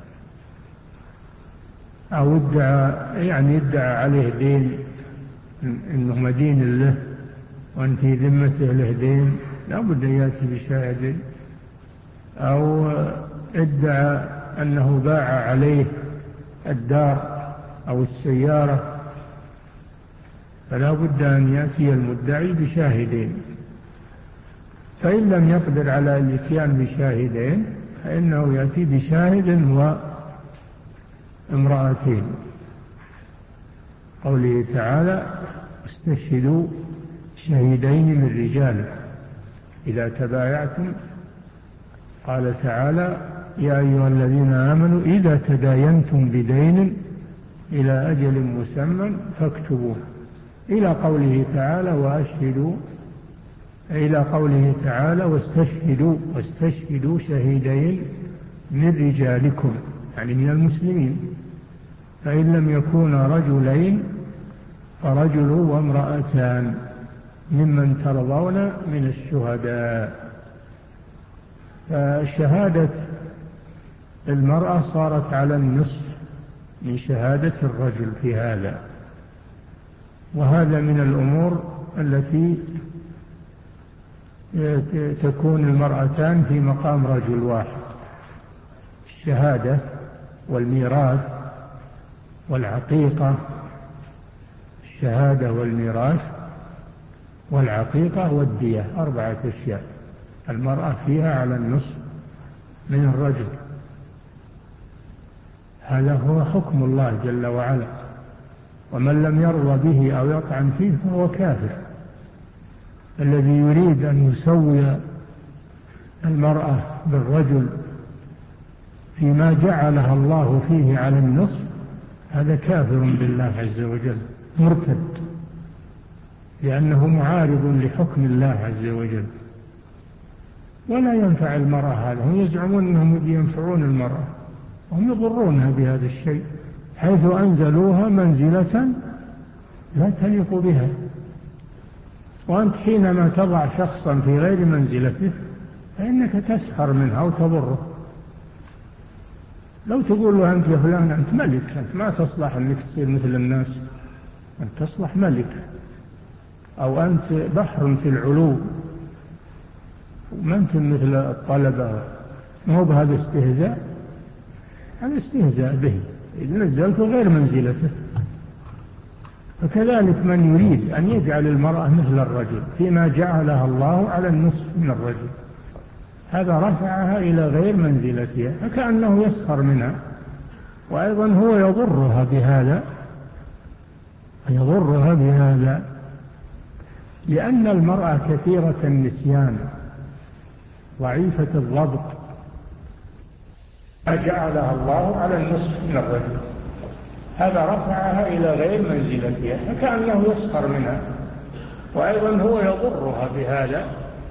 أو ادعى يعني ادعى عليه دين، إنه مدين له وأن في ذمته له دين، لا بد يأتي بشاهد. أو ادعى أنه باع عليه الدار أو السيارة، فلا بد أن يأتي المدعي بشاهدين. فإن لم يقدر على الاتيان بشاهدين فإنه يأتي بشاهد وامرأتين، قوله تعالى: استشهدوا شهيدين من رجالكم. إذا تبايعتم قال تعالى يا أيها الذين آمنوا إذا تداينتم بدين إلى أجل مسمى فاكتبوه، إلى قوله تعالى وأشهدوا، إلى قوله تعالى واستشهدوا واستشهدوا شهيدين من رجالكم، يعني من المسلمين، فإن لم يكونا رجلين فرجل وامرأتان ممن ترضون من الشهداء. فشهادة المرأة صارت على النصف من شهادة الرجل في هذا، وهذا من الأمور التي تكون المرأتان في مقام رجل واحد: الشهادة والميراث والعقيقة، الشهادة والميراث والعقيقة والدية، أربعة أشياء المرأة فيها على النصف من الرجل. هذا هو حكم الله جل وعلا، ومن لم يرضى به أو يطعن فيه فهو كافر. الذي يريد أن يسوي المرأة بالرجل فيما جعلها الله فيه على النصف هذا كافر بالله عز وجل، مرتد، لأنه معارض لحكم الله عز وجل. ولا ينفع المرأة هذا، هم يزعمون أنهم ينفعون المرأة وهم يضرونها بهذا الشيء، حيث أنزلوها منزلة لا تليق بها. وأنت حينما تضع شخصا في غير منزلته فإنك تسخر منها أو تضره. لو تقول له أنت يا فلان أنت ملك، أنت ما تصلح أنك تصير مثل الناس، أنت تصلح ملك، أو أنت بحر في العلو وما أنت مثل الطلبة، مو بهذا استهزاء، هذا استهزاء به إذا نزلته غير منزلته. فكذلك من يريد أن يجعل المرأة مثل الرجل فيما جعلها الله على النصف من الرجل، هذا رفعها إلى غير منزلتها فكأنه يسخر منها، وأيضا هو يضرها بهذا يضرها بهذا لأن المرأة كثيرة النسيان ضعيفة الضبط، جعلها الله على النصف من الرجل، هذا رفعها إلى غير منزلتها فكأنه يسخر منها، وأيضا هو يضرها بهذا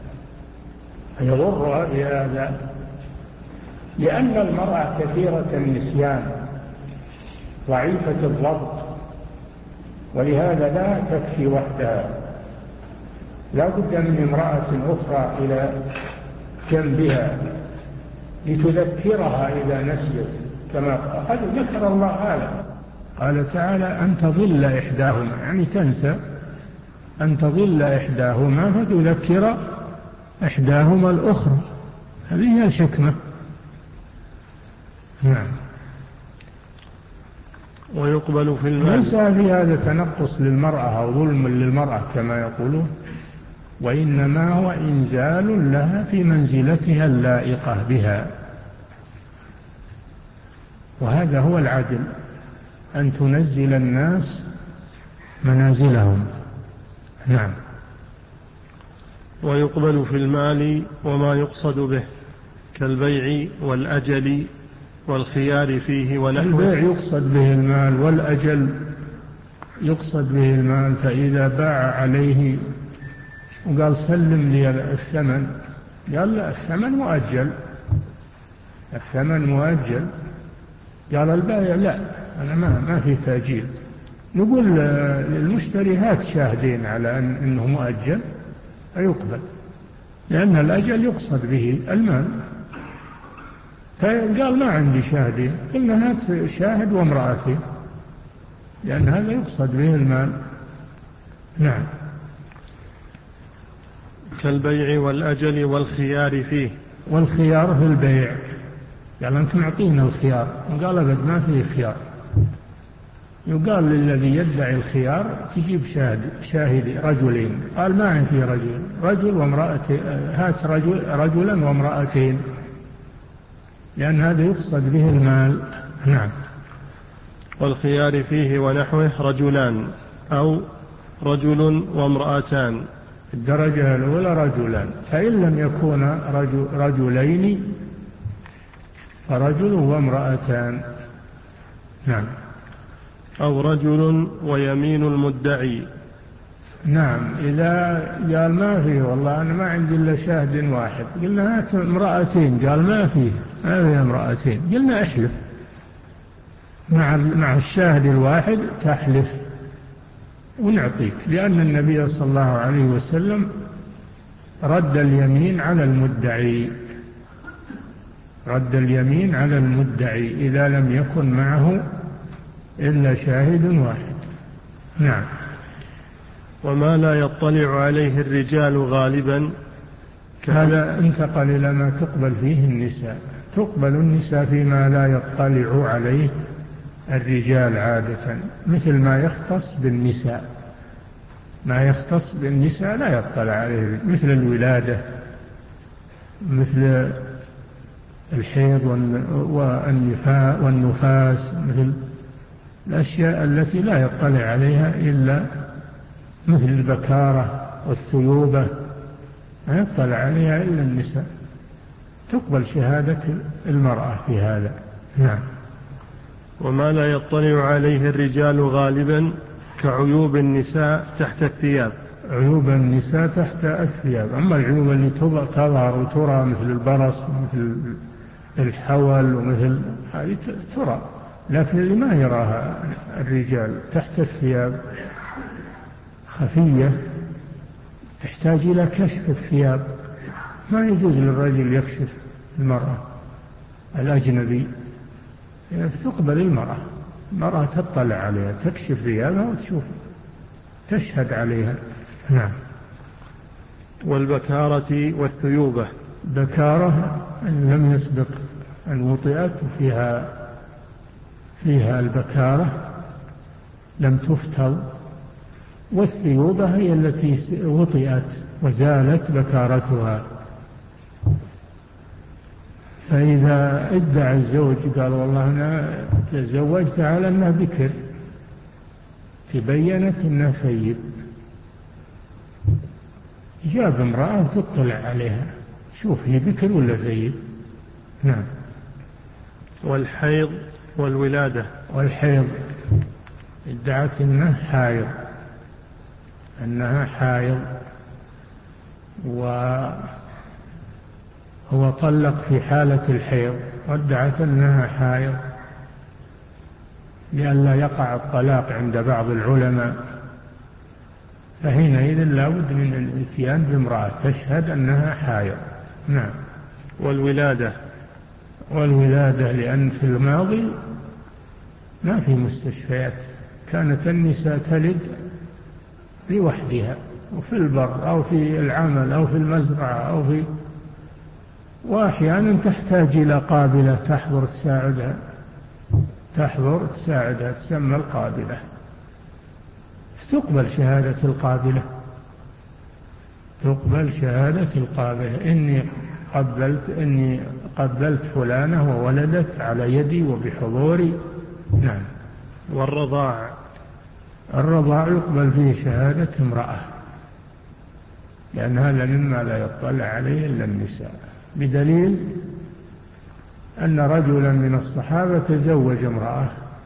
يضرها بهذا لأن المرأة كثيرة النسيان ضعيفة الضبط، ولهذا لا تكفي وحدها، لا بد من امرأة أخرى إلى جنبها لتذكرها إذا نسيت، كما قد ذكر الله هذا، قال تعالى أن تضل إحداهما، يعني تنسى، أن تضل إحداهما فتذكر إحداهما الأخرى، هذه هي الحكمة. نعم. ويقبل في المال. ليس في هذا تنقص للمرأة أو ظلم للمرأة كما يقولون، وإنما هو إنزال لها في منزلتها اللائقة بها، وهذا هو العدل، أن تنزل الناس منازلهم. نعم. ويقبل في المال وما يقصد به كالبيع والأجل والخيار فيه ونحوه. البيع يقصد به المال، والأجل يقصد به المال، فإذا باع عليه وقال سلم لي الثمن، قال لا الثمن مؤجل، الثمن مؤجل، قال البائع لا أنا ما ما في تأجيل، نقول للمشتري هات شاهدين على أن إنه مؤجل فيقبل، لأن الأجل يقصد به المال. فقال ما عندي شاهدين، قلنا هات شاهد وامرأتين، لأن هذا يقصد به المال. نعم. كالبيع والأجل والخيار فيه. والخيار في البيع، قال أنتم معطينا الخيار، قال أبد ما فيه خيار، يقال للذي يدعي الخيار تجيب شاهد شاهد رجلين، قال ما عندي رجل رجل وامرأتين، هات رجل رجلا وامرأتين، لأن هذا يقصد به المال. نعم. والخيار فيه ونحوه رجلان أو رجل وامرأتان الدرجة الأولى رجلان، فإن لم يكون رجل رجلين فرجل وامرأتان. نعم. أو رجل ويمين المدعي. نعم. إذا قال ما فيه والله أنا ما عندي إلا شاهد واحد، قلنا هات امرأتين، قال ما فيه ما فيه امرأتين، قلنا احلف مع مع الشاهد الواحد تحلف ونعطيك، لأن النبي صلى الله عليه وسلم رد اليمين على المدعي، رد اليمين على المدعي إذا لم يكن معه إلا شاهد واحد. نعم. وما لا يطلع عليه الرجال غالبا. هذا انتقل إلى ما تقبل فيه النساء. تقبل النساء فيما لا يطلع عليه الرجال عادة، مثل ما يختص بالنساء، ما يختص بالنساء لا يطلع عليه، مثل الولادة، مثل الحيض والنفاس، مثل الأشياء التي لا يطلع عليها إلا مثل البكارة والثيوبة، ما يطلع عليها إلا النساء. تقبل شهادة المرأة في هذا. نعم. وما لا يطلع عليه الرجال غالبا كعيوب النساء تحت الثياب. عيوب النساء تحت الثياب. أما العيوب اللي تظهر وترى مثل البرص ومثل الحول ومثل هذه ترى، لكن اللي ما يراها الرجال تحت الثياب خفية تحتاج إلى كشف الثياب، ما يجوز للرجل يكشف المرأة الأجنبي، تقبل المرأة، المرأة تطلع عليها تكشف ثيابها وتشوف تشهد عليها. نعم. والبكارة والثيوبة. بكارة إن لم يسبق أن وطئت وفيها فيها البكارة لم تفتض، والثيوبة هي التي وطئت وزالت بكارتها. فإذا ادعى الزوج قال والله أنا تزوجت على أنها بكر، تبينت أنها ثيب، جاب امرأة تطلع عليها شوف هي بكر ولا ثيب. نعم. والحيض والولادة. والحيض ادعت أنها حائض، أنها حائض وهو طلق في حالة الحيض وادعت أنها حائض لئلا يقع الطلاق عند بعض العلماء، فحينئذ لا بد من الاتيان بامرأة تشهد أنها حائض. نعم. والولادة. والولادة لأن في الماضي ما في مستشفيات، كانت النساء تلد لوحدها وفي البر أو في العمل أو في المزرعة أو في، وأحيانا تحتاج إلى قابلة تحضر تساعدها، تحضر تساعدها تسمى القابلة، تقبل شهادة القابلة، تقبل شهادة القابلة إني قبلت إني قبلت فلانة وولدت على يدي وبحضوري. نعم. والرضاع. الرضاع يقبل فيه شهادة امرأة، لأن هذا مما لا يطلع عليه إلا النساء، بدليل أن رجلا من الصحابة تزوج امرأة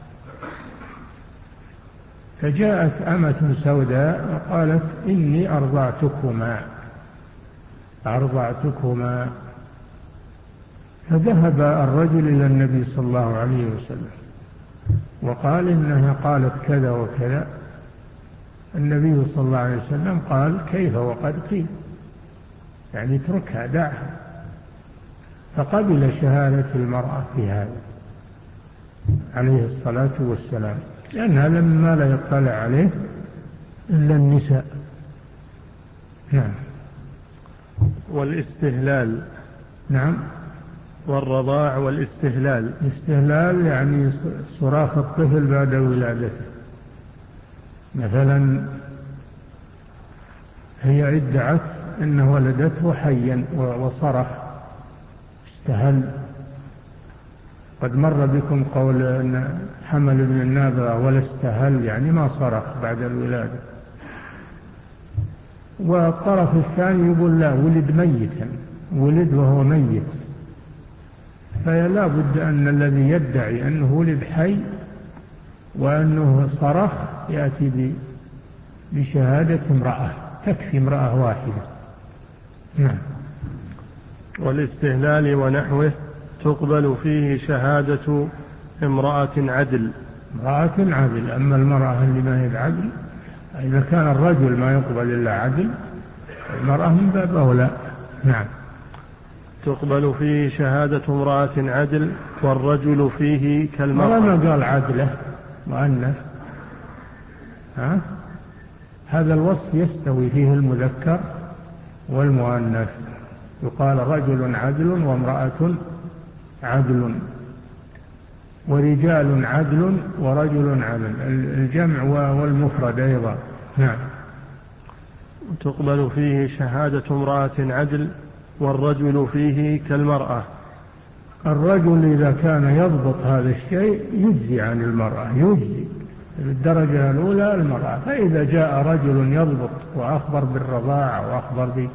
فجاءت أمة سوداء وقالت إني أرضعتكما أرضعتكما فذهب الرجل إلى النبي صلى الله عليه وسلم وقال إنها قالت كذا وكذا. النبي صلى الله عليه وسلم قال كيف وقد قيل، يعني اتركها دعها، فقبل شهادة المرأة في هذا عليه الصلاة والسلام، لأنها لما لا يطلع عليه إلا النساء. نعم. والاستهلال. نعم. والرضاع والاستهلال. الاستهلال يعني صراخ الطفل بعد ولادته، مثلا هي ادعت أن ولدته حيا وصرخ استهل. قد مر بكم قول أن حمل من النابغة ولا استهل، يعني ما صرخ بعد الولادة. والطرف الثاني يقول لا، ولد ميتا، ولد وهو ميت. فلا بد أن الذي يدعي أنه ولد حي وأنه صرخ يأتي بشهادة امرأة، تكفي امرأة واحدة. نعم. والاستهلال ونحوه تقبل فيه شهادة امرأة عدل. امرأة عدل. أما المرأة اللي ما هي عدل، إذا كان الرجل ما يقبل إلا عدل، المرأة من باب أولى. نعم. تقبل فيه شهادة امرأة عدل والرجل فيه كالمرأة. ما قال عدله مؤنث، ها؟ هذا الوصف يستوي فيه المذكر والمؤنث. يقال رجل عدل وامرأة عدل، ورجال عدل ورجل عدل، الجمع والمفرد أيضا. نعم. تقبل فيه شهادة امرأة عدل والرجل فيه كالمرأة. الرجل إذا كان يضبط هذا الشيء يجزي عن المرأة، يجزي بالدرجة الأولى المرأة. فإذا جاء رجل يضبط وأخبر بالرضاعة وأخبر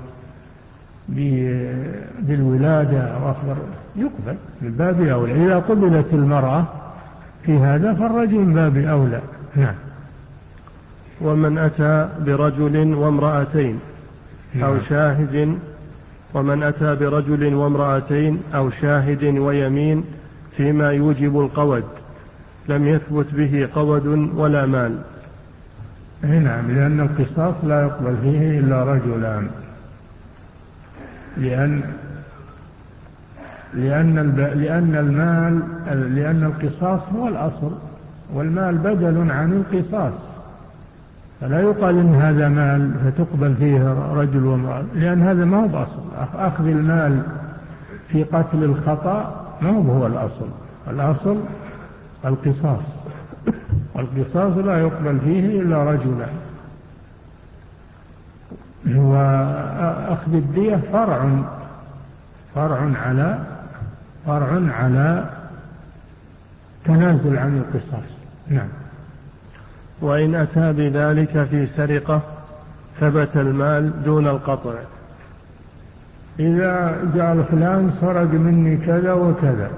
بالولادة وأخبر، يقبل من باب أولى. إذا قبلت المرأة في هذا فالرجل من باب أولى. نعم. ومن أتى برجل وامرأتين أو شاهد ومن أتى برجل وامرأتين أو شاهد ويمين فيما يوجب القود لم يثبت به قود ولا مال. نعم، لأن القصاص لا يقبل فيه إلا رجلان، لأن لأن لأن المال لأن القصاص هو الأصل والمال بدل عن القصاص، فلا يقال إن هذا مال فتقبل فيه رجل وامرأة، لأن هذا ما هو بأصل. أخذ المال في قتل الخطأ ما هو هو الأصل، الأصل القصاص، والقصاص لا يقبل فيه إلا رجلا. وأخذ الدية فرع فرع على فرع على تنازل عن القصاص. نعم. وإن أتى بذلك في سرقة ثبت المال دون القطع. إذا قال فلان سرق مني كذا وكذا،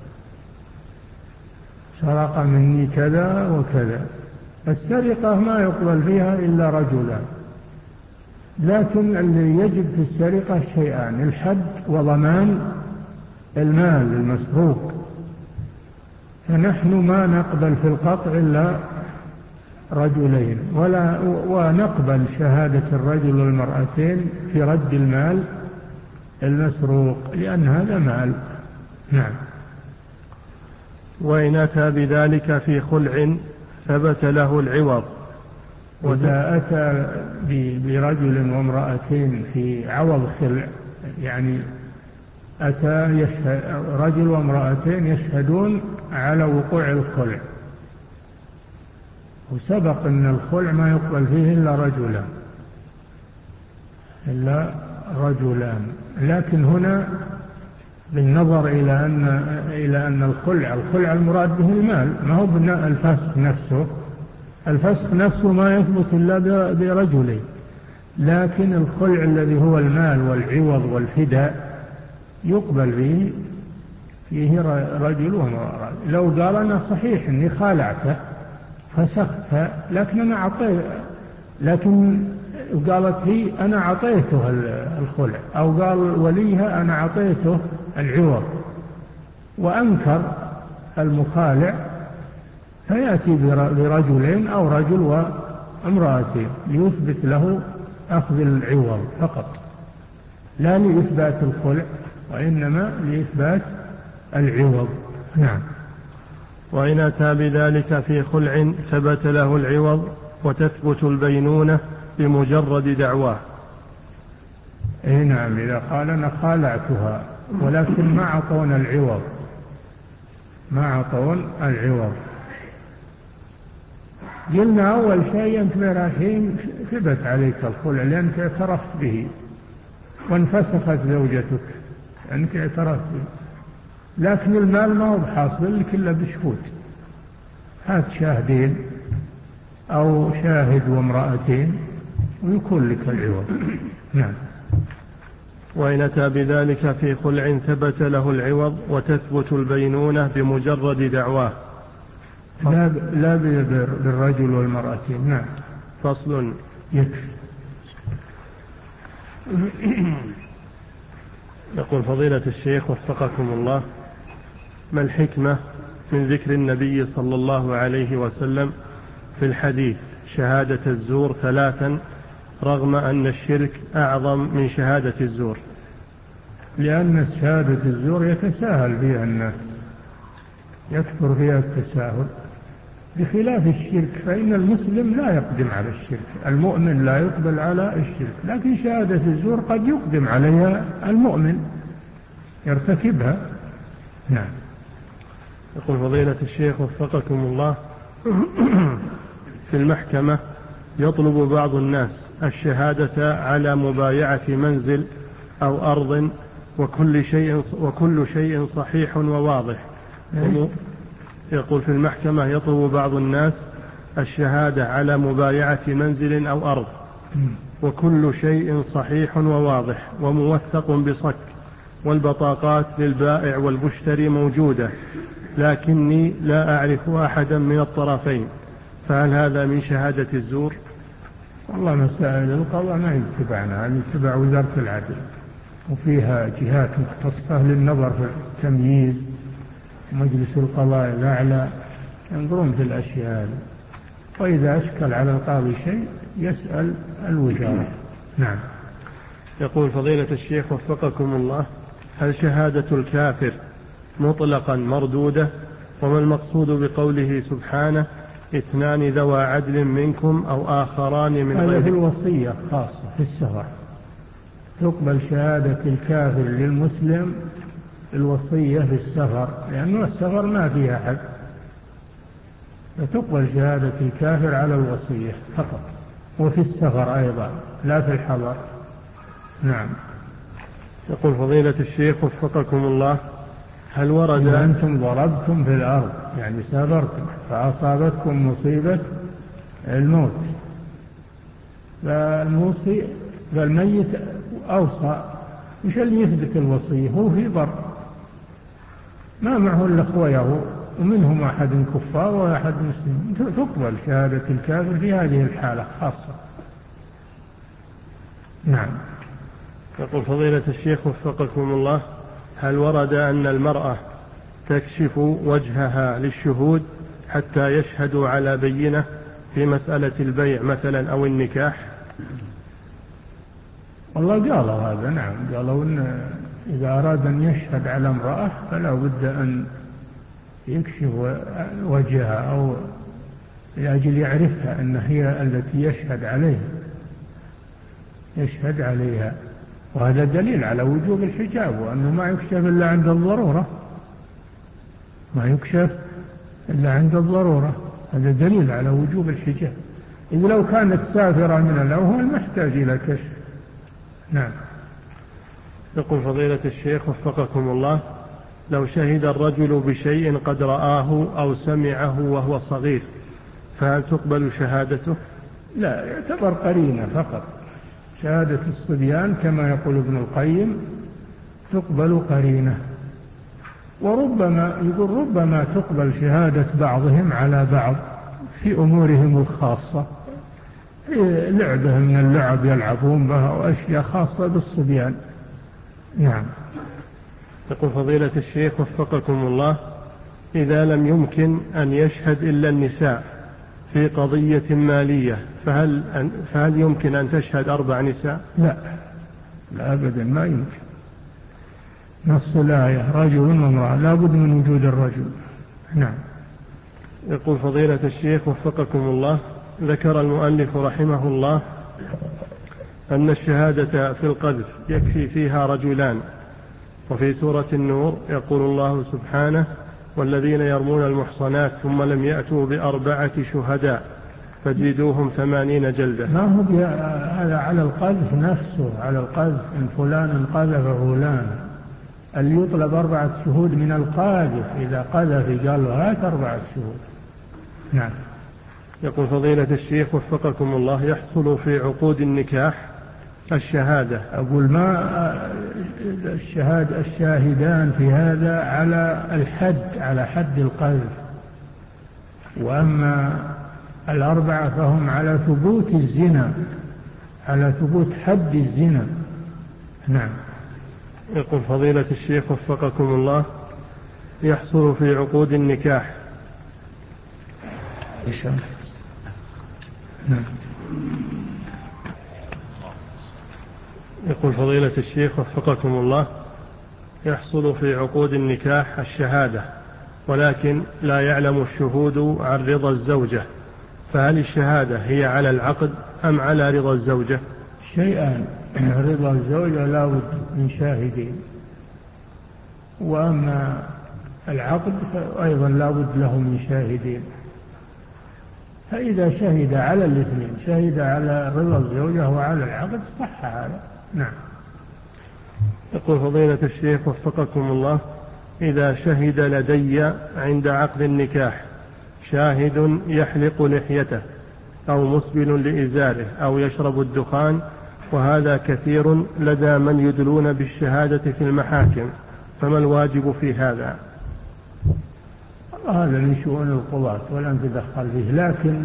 سرق مني كذا وكذا، السرقة ما يقبل فيها إلا رجلا، لكن اللي يجب في السرقة شيئان: الحد وضمان المال المسروق. فنحن ما نقبل في القطع إلا رجلين، ولا ونقبل شهادة الرجل والمرأتين في رد المال المسروق، لأن هذا مال. نعم. وإن أتى بذلك في خلع ثبت له العوض. وإذا أتى برجل وامرأتين في عوض خلع، يعني أتى يشهد رجل وامرأتين يشهدون على وقوع الخلع، وسبق أن الخلع ما يقبل فيه إلا رجلان إلا رجلان لكن هنا بالنظر إلى أن إلى أن الخلع الخلع المراد به المال، ما هو الفسخ نفسه. الفسخ نفسه ما يثبت إلا برجلين، لكن الخلع الذي هو المال والعوض والفداء يقبل به فيه رجل وامرأة. لو قال أنا صحيح أني خالعته فسخت، لكن أنا أعطيه، لكن قالت هي أنا أعطيته الخلع، أو قال وليها أنا أعطيته العوض، وأنكر المخالع، فيأتي برجلين أو رجل وامرأتين ليثبت له أخذ العوض فقط، لا لإثبات الخلع وإنما لإثبات العوض. نعم. وإن أتى بذلك في خلع ثبت له العوض وتثبت البينونة بمجرد دعواه. إيه نعم، إذا قال أنا خالعتها ولكن ما أعطونا العوض، ما أعطون العوض، قلنا أول شيء أنت رايحين ثبت عليك الخلع لأنك اعترفت به وانفسخت زوجتك لأنك اعترفت به، لكن المال ما هو بحاصل لك إلا بشهود، هات شاهدين أو شاهد وامرأتين ويكون لك العوض. نعم. وإن أتى بذلك في خلع ثبت له العوض وتثبت البينونة بمجرد دعواه. لا لا بالرجل والمرأتين. نعم. فصل. يكفي. يقول فضيلة الشيخ وفقكم الله: ما الحكمة من ذكر النبي صلى الله عليه وسلم في الحديث شهادة الزور ثلاثا رغم أن الشرك أعظم من شهادة الزور؟ لأن شهادة الزور يتساهل فيها الناس، يكثر فيها التساهل، بخلاف الشرك فإن المسلم لا يقدم على الشرك، المؤمن لا يقبل على الشرك، لكن شهادة الزور قد يقدم عليها المؤمن يرتكبها. نعم. يقول فضيلة الشيخ وفقكم الله: في المحكمة يطلب بعض الناس الشهادة على مبايعة منزل أو أرض وكل شيء, وكل شيء صحيح وواضح. يقول في المحكمة يطلب بعض الناس الشهادة على مبايعة منزل أو أرض وكل شيء صحيح وواضح وموثق بصك، والبطاقات للبائع والمشتري موجودة، لكني لا أعرف أحدا من الطرفين، فهل هذا من شهادة الزور؟ والله مسائل القضاء ما يتبعنا، هذه تبع وزارة العدل، وفيها جهات مختصة للنظر في التمييز، مجلس القضاء الأعلى ينظرون في الأشياء هذه، وإذا أشكل على القاضي شيء يسأل الوزارة. نعم. يقول فضيلة الشيخ وفقكم الله: هل شهادة الكافر مطلقا مردودة؟ وما المقصود بقوله سبحانه اثنان ذوى عدل منكم أو آخران من غيركم؟ هذا في الوصية خاصة في السفر، تقبل شهادة الكافر للمسلم الوصية في السفر، لأن السفر ما فيها حد، فتقبل شهادة الكافر على الوصية فقط، وفي السفر أيضا لا في الحضر. نعم. يقول فضيلة الشيخ وفقكم الله: هل ورد إذا أنتم ضربتم في الأرض يعني سافرتم فأصابتكم مصيبة الموت، فالموصي فالميت أوصى، وش اللي يثبت الوصية؟ هو في ضرب ما معه إلا أخويه ومنهم أحد كفار وأحد مسلم، تقبل شهادة الكافر في هذه الحالة خاصة. نعم. يقول فضيلة الشيخ وفقكم الله: هل ورد أن المرأة تكشف وجهها للشهود حتى يشهدوا على بينة في مسألة البيع مثلا أو النكاح؟ والله قالوا هذا. نعم، قالوا إن إذا أراد أن يشهد على امرأة فلا بد أن يكشف وجهها أو لأجل يعرفها أن هي التي يشهد عليها يشهد عليها وهذا دليل على وجوب الحجاب، وأنه ما يكشف إلا عند الضرورة، ما يكشف إلا عند الضرورة، هذا دليل على وجوب الحجاب. إذا لو كانت سافرة من الأول ما يحتاج إلى كشف. نعم. يقول فضيلة الشيخ وفقكم الله: لو شهد الرجل بشيء قد رآه أو سمعه وهو صغير فهل تقبل شهادته؟ لا، يعتبر قرينة فقط. شهادة الصبيان كما يقول ابن القيم تقبل قرينة، وربما يقول ربما تقبل شهادة بعضهم على بعض في أمورهم الخاصة، في لعبة من اللعب يلعبون بها وأشياء خاصة بالصبيان. نعم. يقول فضيلة الشيخ وفقكم الله: إذا لم يمكن أن يشهد إلا النساء في قضية مالية فهل, فهل يمكن أن تشهد أربع نساء؟ لا، لا أبدا ما يمكن. نص الآية رجل وامرأة لا بد من وجود الرجل. نعم. يقول فضيلة الشيخ وفقكم الله: ذكر المؤلف رحمه الله أن الشهادة في القذف يكفي فيها رجلان، وفي سورة النور يقول الله سبحانه: والذين يرمون المحصنات ثم لم يأتوا بأربعة شهداء فجلدوهم ثمانين جلدة. ما هو هذا على القذف نفسه، على القذف إن فلان قذف فلان اللي يطلب أربعة شهود من القاذف، إذا قذف قال له هات أربعة شهود. نعم. يقول فضيلة الشيخ وفقكم الله، يحصل في عقود النكاح الشهادة. أقول ما الشهادة الشاهدان في هذا على الحد، على حد القذف، وأما الأربعة فهم على ثبوت الزنا، على ثبوت حد الزنا. نعم. يقول فضيلة الشيخ وفقكم الله، يحصل في عقود النكاح. نعم. يقول فضيلة الشيخ وفقكم الله، يحصل في عقود النكاح الشهادة، ولكن لا يعلم الشهود عن رضا الزوجة، فهل الشهادة هي على العقد أم على رضا الزوجة؟ شيئان، رضا الزوجة لا بد من شاهدين، وأما العقد فأيضا لا بد له من شاهدين. فإذا شهد على الاثنين، شهد على رضا الزوجة وعلى العقد، صح هذا. نعم. يقول فضيلة الشيخ وفقكم الله، إذا شهد لدي عند عقد النكاح شاهد يحلق لحيته أو مسبل لإزاره أو يشرب الدخان، وهذا كثير لدى من يدلون بالشهادة في المحاكم، فما الواجب في هذا؟ هذا من شؤون القضاة ولا نتدخل فيه، لكن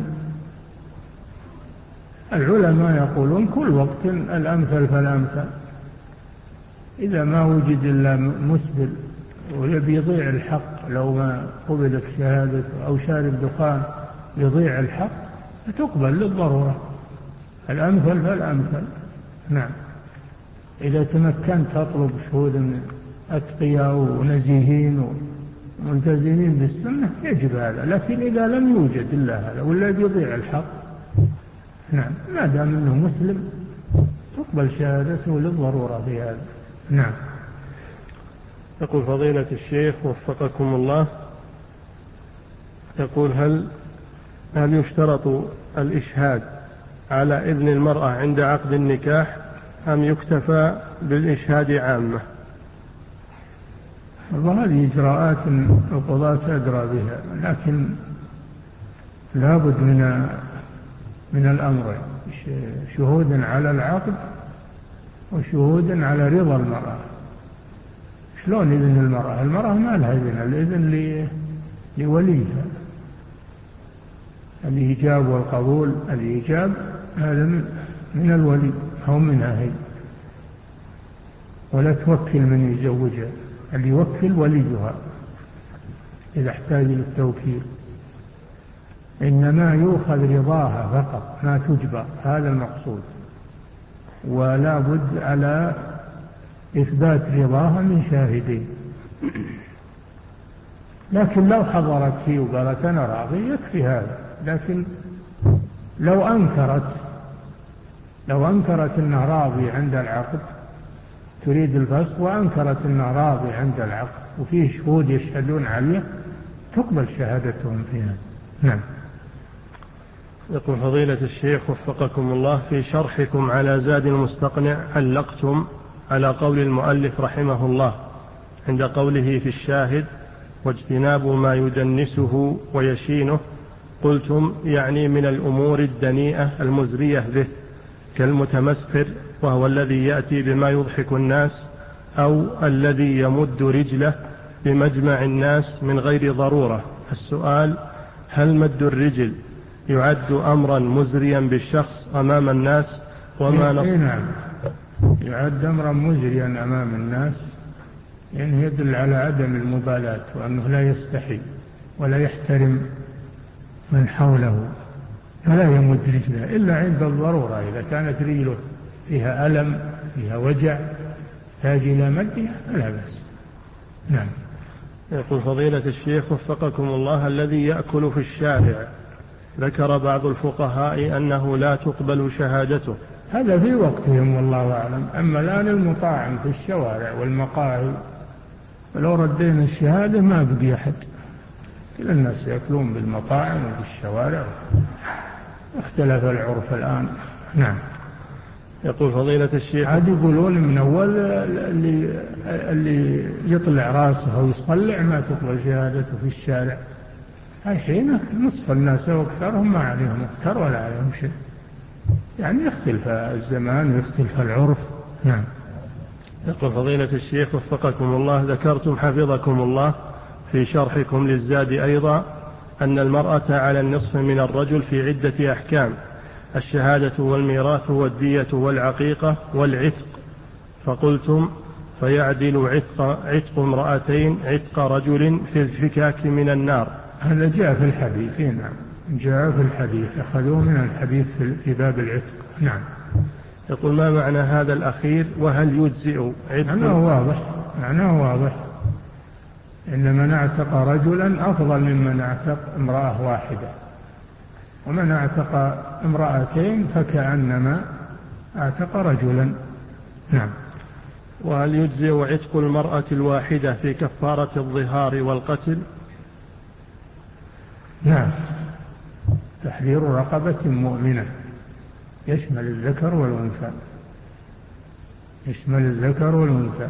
العلماء يقولون كل وقت الأمثل فالأمثل. إذا ما وجد إلا مسبل ويبي يضيع الحق، لو ما قبلت شهادة أو شارب دخان يضيع الحق، فتقبل للضرورة، الأمثل فالأمثل. نعم. إذا تمكنت تطلب شهود أتقياء ونزيهين وملتزمين بالسنة يجب هذا، لكن إذا لم يوجد إلا هذا ولا يضيع الحق، نعم، ما دام أنه مسلم تقبل شهادته للضرورة في هذا. نعم. يقول فضيلة الشيخ وفقكم الله، يقول هل هل يشترط الإشهاد على إذن المرأة عند عقد النكاح أم يكتفى بالإشهاد عامة؟ وهذه إجراءات القضاة أدرى بها، لكن لابد من من الأمر، شهود على العقد وشهود على رضا المرأة. شلون إذن المرأة؟ المرأة ما لها إذن، الإذن لوليها، الإيجاب والقبول. الإيجاب هذا من الولي أو منها هي، ولا توكل من يزوجها، اللي يوكل وليها إذا احتاج للتوكيل، إنما يؤخذ رضاها فقط، ما تجبر، هذا المقصود. ولا بد على إثبات رضاها من شاهدين. لكن لو حضرت فيه وقالت أنا راضي يكفي هذا، لكن لو أنكرت لو أنكرت أنها راضي عند العقد، تريد الفسخ وأنكرت أنها راضي عند العقد وفيه شهود يشهدون عليه، تقبل شهادتهم فيها. نعم. يقول فضيلة الشيخ وفقكم الله، في شرحكم على زاد المستقنع علقتم على قول المؤلف رحمه الله عند قوله في الشاهد واجتناب ما يدنسه ويشينه، قلتم يعني من الأمور الدنيئة المزرية به كالمتمسخر وهو الذي يأتي بما يضحك الناس، أو الذي يمد رجله بمجمع الناس من غير ضرورة. السؤال: هل مد الرجل يعد أمرا مزريا بالشخص أمام الناس؟ وما نص... نعم، يعد أمرا مزريا أمام الناس، يعني يدل على عدم المبالاة وأنه لا يستحي ولا يحترم من حوله، فلا يمد رجله إلا عند الضرورة، إذا كانت رجله فيها ألم فيها وجع تحتاج إلى مدها فلا بأس. نعم. يقول فضيلة الشيخ وفقكم الله، الذي يأكل في الشارع ذكر بعض الفقهاء أنه لا تقبل شهادته. هذا في وقتهم والله أعلم، أما الآن المطاعم في الشوارع والمقاهي ولو ردينا الشهادة ما بقي أحد، كل الناس يأكلون بالمطاعم وفي الشوارع، اختلف العرف الآن. نعم. يقول فضيلة الشيخ، عاد يقولون من أول اللي, اللي يطلع راسه أو يصلع ما تقبل شهادته في الشارع، الحين نصف الناس وأكثرهم ما عليهم أكثر ولا عليهم شيء، يعني يختلف الزمان ويختلف العرف. نعم. يقول فضيلة الشيخ وفقكم الله، ذكرتم حفظكم الله في شرحكم للزاد أيضا أن المرأة على النصف من الرجل في عدة أحكام: الشهادة والميراث والدية والعقيقة والعتق، فقلتم فيعدل عتق, عتق امرأتين عتق رجل في الفكاك من النار. هذا جاء في الحديث. نعم، جاء في الحديث، أخذوه من الحديث في باب العتق. نعم. يقول ما معنى هذا الأخير، وهل يجزئ عتق؟ معناه واضح، معناه واضح، إن من اعتق رجلا أفضل ممن اعتق امرأة واحدة، ومن اعتق امرأتين فكأنما اعتق رجلا. نعم. وهل يجزئ عتق المرأة الواحدة في كفارة الظهار والقتل؟ نعم، تحرير رقبة مؤمنة يشمل الذكر والأنثى، يشمل الذكر والأنثى.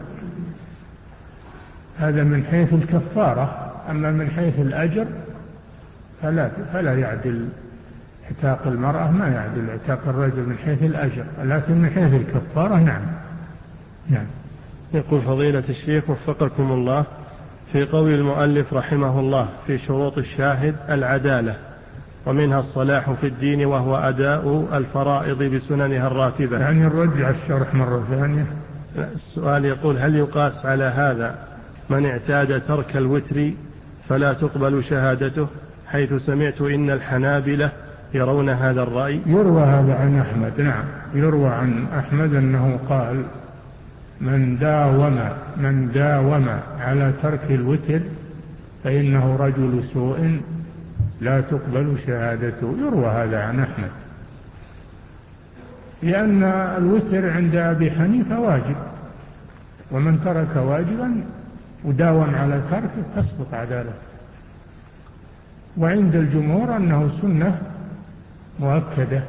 هذا من حيث الكفارة، أما من حيث الأجر فلا فلا يعدل عتاق المرأة، ما يعدل عتاق الرجل من حيث الأجر، لكن من حيث الكفارة نعم. نعم. يقول فضيلة الشيخ وفقكم الله، في قول المؤلف رحمه الله في شروط الشاهد العدالة، ومنها الصلاح في الدين وهو أداء الفرائض بسننها الراتبة. يعني نرجع الشرح مرة ثانية. السؤال يقول هل يقاس على هذا من اعتاد ترك الوتر فلا تقبل شهادته، حيث سمعت إن الحنابلة يرون هذا الرأي؟ يروى هذا عن أحمد. نعم، يروى عن أحمد أنه قال من داوم من داوم على ترك الوتر فإنه رجل سوء لا تقبل شهادته. يروى هذا عن أحمد، لأن الوتر عند أبي حنيفة واجب، ومن ترك واجبا وداوم على تركه تسقط عدالته. وعند الجمهور أنه سنة مؤكدة،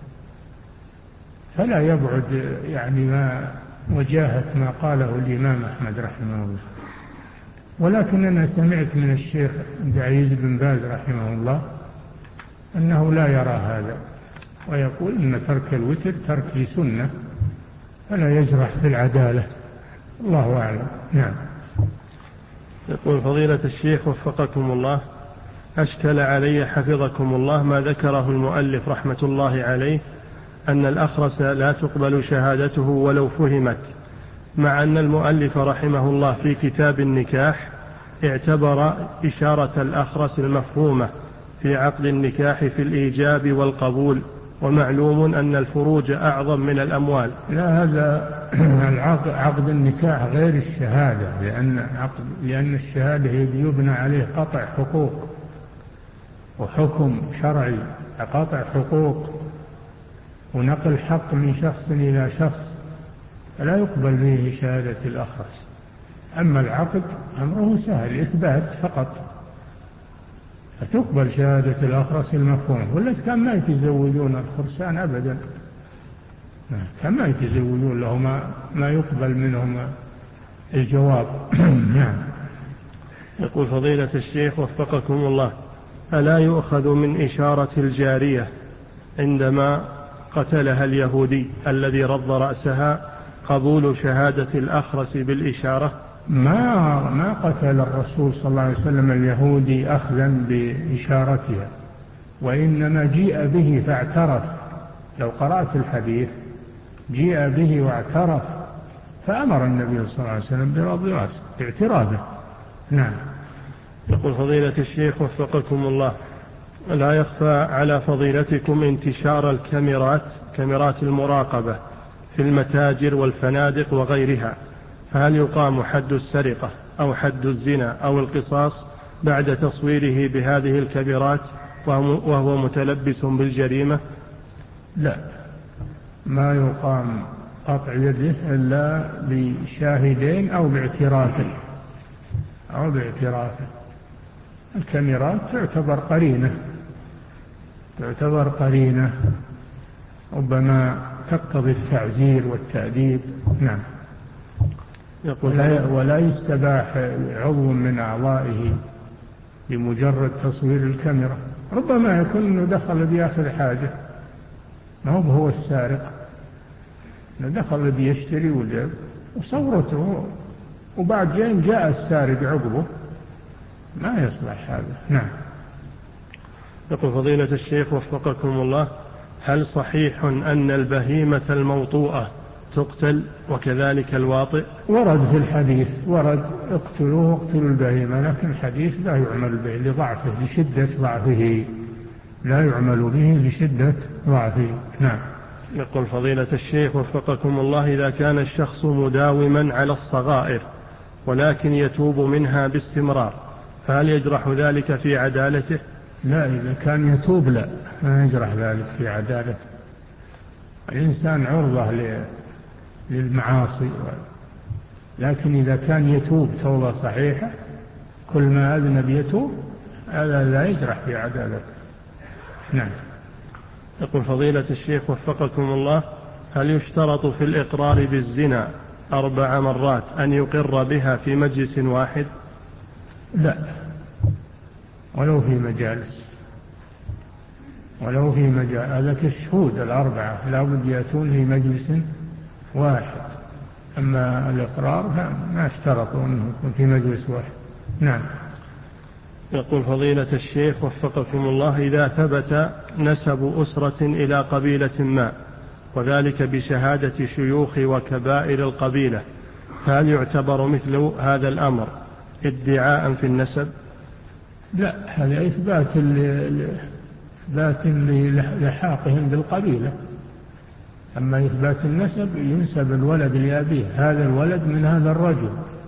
فلا يبعد يعني ما وجاهة ما قاله الإمام أحمد رحمه الله. ولكن أنا سمعت من الشيخ عبد العزيز بن باز رحمه الله أنه لا يرى هذا، ويقول أن ترك الوتر ترك لسنة فلا يجرح في العدالة. الله أعلم. نعم. يقول فضيلة الشيخ وفقكم الله، أشكل علي حفظكم الله ما ذكره المؤلف رحمة الله عليه أن الأخرس لا تقبل شهادته ولو فهمت، مع أن المؤلف رحمه الله في كتاب النكاح اعتبر إشارة الأخرس المفهومة في عقد النكاح في الإيجاب والقبول، ومعلوم أن الفروج أعظم من الأموال. لا، هذا عقد النكاح غير الشهادة، لأن, عقد لأن الشهادة يبنى عليه قطع حقوق وحكم شرعي، قطع حقوق ونقل حق من شخص إلى شخص، فلا يقبل به شهادة الأخرس. أما العقد أمره سهل، إثبات فقط، فتقبل شهادة الأخرس المفهوم. ولا كان ما يتزوجون الخرسان أبدا، كان ما يتزوجون له ما, ما يقبل منهم الجواب. نعم. يقول فضيلة الشيخ وفقكم الله، ألا يؤخذ من إشارة الجارية عندما قتلها اليهودي الذي رض رأسها قبول شهادة الأخرس بالإشارة؟ ما ما قتل الرسول صلى الله عليه وسلم اليهودي أخذا بإشارتها، وإنما جيء به فاعترف. لو قرأت الحديث جيء به واعترف، فأمر النبي صلى الله عليه وسلم برض رأسه باعترافه. نعم. يقول فضيلة الشيخ وفقكم الله، لا يخفى على فضيلتكم انتشار الكاميرات كاميرات المراقبة في المتاجر والفنادق وغيرها، فهل يقام حد السرقة أو حد الزنا أو القصاص بعد تصويره بهذه الكاميرات وهو متلبس بالجريمة؟ لا، ما يقام قطع يده إلا بشاهدين أو باعترافه أو باعترافه. الكاميرات تعتبر قرينة تعتبر قرينة ربما تقتضي التعزير والتأديب. نعم. ولا, ولا يستباح عضو من أعضائه بمجرد تصوير الكاميرا. ربما يكون أنه دخل بياخذ حاجة، ما هو هو السارق، أنه دخل بيشتري وجاب وصورته، وبعد جاء جاء السارق عقبه، ما يصلح هذا. نعم. يقول فضيلة الشيخ وفقكم الله: هل صحيح أن البهيمة الموطوءة تقتل وكذلك الواطئ؟ ورد في الحديث، ورد اقتلوه اقتلوا البهيمة، لكن الحديث لا يعمل به لضعفه، لشدة ضعفه، لا يعمل به لشدة ضعفه. نعم. يقول فضيلة الشيخ وفقكم الله: إذا كان الشخص مداوما على الصغائر ولكن يتوب منها باستمرار، فهل يجرح ذلك في عدالته؟ لا، إذا كان يتوب لا، ما يجرح ذلك في عدالته. الإنسان عرضة للمعاصي، لكن إذا كان يتوب توبة صحيحة كل ما أذنب يتوب، هذا لا يجرح في عدالته. نعم. يقول فضيلة الشيخ وفقكم الله: هل يشترط في الإقرار بالزنا أربع مرات أن يقر بها في مجلس واحد؟ لا، ولو في مجالس، ولو في مجال، هذا كالشهود الأربعة لا بد يأتون في مجلس واحد، أما الإقرار ما اشترطوا أنه يكون في مجلس واحد. نعم. يقول فضيلة الشيخ وفقكم الله: إذا ثبت نسب أسرة إلى قبيلة ما وذلك بشهادة شيوخ وكبائر القبيلة، فهل يعتبر مثل هذا الأمر ادعاء في النسب؟ لا، هذا إثبات إثبات للحاقهم بالقبيلة. أما إثبات النسب ينسب الولد لأبيه، هذا الولد من هذا الرجل،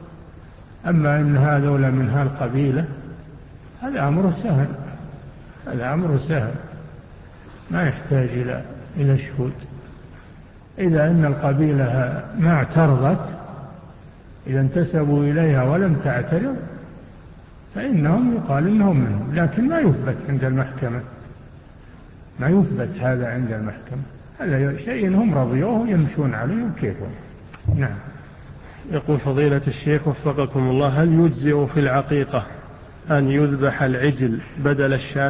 أما إن هذا ولا من هالقبيلة، هذا أمر سهل، هذا أمر سهل ما يحتاج إلى إلى شهود. إذا أن القبيلة ما اعترضت، إذا انتسبوا إليها ولم تعترض، فإنهم يقال إنهم منهم، لكن ما يثبت عند المحكمة، ما يثبت هذا عند المحكمة، هذا شيء هم رضيوه يمشون عليه كيفهم. نعم. يقول فضيلة الشيخ وفقكم الله: هل يجزئ في العقيقة أن يذبح العجل بدل الشاة؟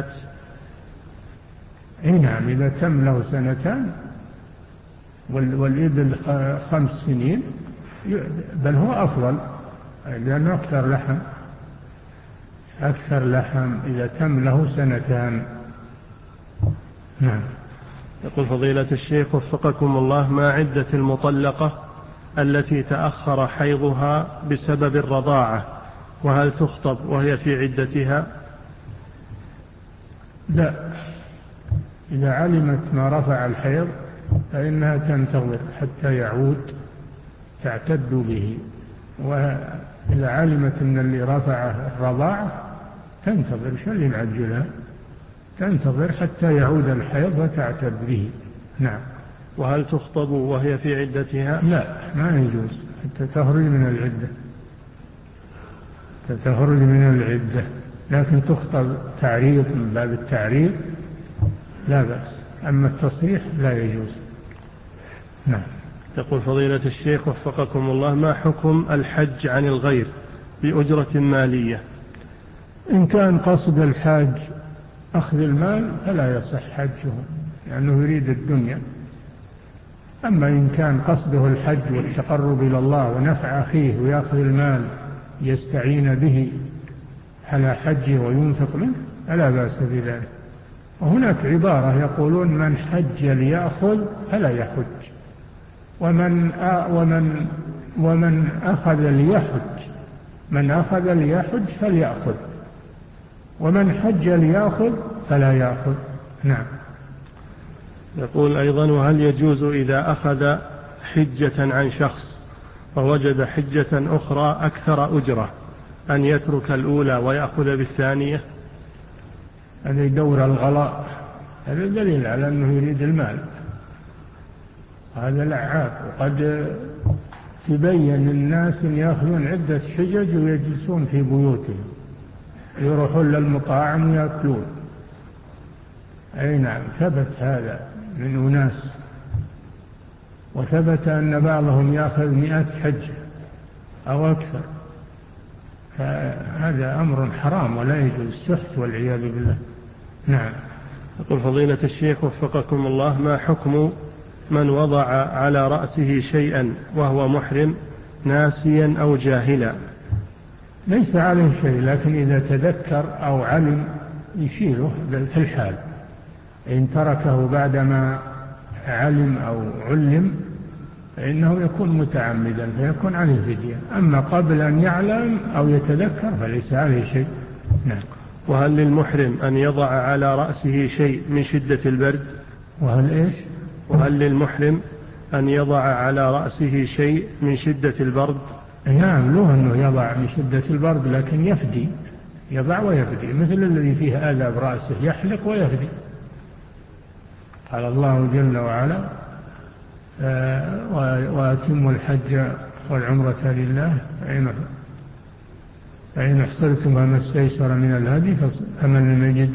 إيه نعم، إذا تم له سنتان والإبل خمس سنين بل هو أفضل، لأنه أكثر لحم، أكثر لحم إذا تم له سنتان. نعم. يقول فضيلة الشيخ وفقكم الله: ما عدة المطلقة التي تأخر حيضها بسبب الرضاعة، وهل تخطب وهي في عدتها؟ لا، إذا علمت ما رفع الحيض فإنها تنتظر حتى يعود تعتد به، وإذا علمت أن اللي رفع الرضاعة تنتظر، شو اللي معجلها؟ تنتظر حتى يعود الحيض وتعتد به. نعم. وهل تخطب وهي في عدتها؟ لا، ما يجوز حتى تخرج من العدة، تخرج من العدة، لكن تخطب تعريض من باب التعريض لا بأس، أما التصريح لا يجوز. نعم. يقول فضيلة الشيخ وفقكم الله: ما حكم الحج عن الغير بأجرة مالية؟ إن كان قصد الحاج أخذ المال فلا يصح حجه، لأنه يريد الدنيا. أما إن كان قصده الحج والتقرب إلى الله ونفع أخيه ويأخذ المال يستعين به على حجه وينفق منه فلا بأس بذلك. وهناك عبارة يقولون: من حج ليأخذ فلا يحج، ومن ومن ومن أخذ ليحج، من أخذ ليحج فليأخذ، ومن حج ليأخذ فلا يأخذ. نعم. يقول أيضا: وهل يجوز إذا أخذ حجة عن شخص ووجد حجة أخرى أكثر أجرة أن يترك الأولى ويأخذ بالثانية؟ هذا يدور الغلاء، هذا دليل على أنه يريد المال، هذا لعاب. وقد تبين الناس أن يأخذون عدة حجج ويجلسون في بيوتهم، يروحون للمطاعم ويأكلون. أي نعم، ثبت هذا من أناس، وثبت أن بعضهم يأخذ مئة حجة أو أكثر، فهذا أمر حرام ولا يجوز السحت والعياذ بالله. نعم. يقول فضيلة الشيخ وفقكم الله: ما حكم من وضع على رأسه شيئا وهو محرم ناسيا أو جاهلا؟ ليس عليه شيء، لكن إذا تذكر أو علم يشيله في الحال. إن تركه بعدما علم أو علم فإنه يكون متعمدا فيكون عليه فدية، أما قبل أن يعلم أو يتذكر فليس عليه شيء. نعم. وهل للمحرم أن يضع على رأسه شيء من شدة البرد؟ وهل إيش؟ وهل للمحرم أن يضع على رأسه شيء من شدة البرد؟ نعم، له أنه يضع من شدة البرد، لكن يفدي، يضع ويفدي، مثل الذي فيه آذى برأسه يحلق ويفدي. قال الله جل وعلا: وأتموا الحج والعمرة لله فإن احصرتم فما استيسر من الهدي فمن لم يجد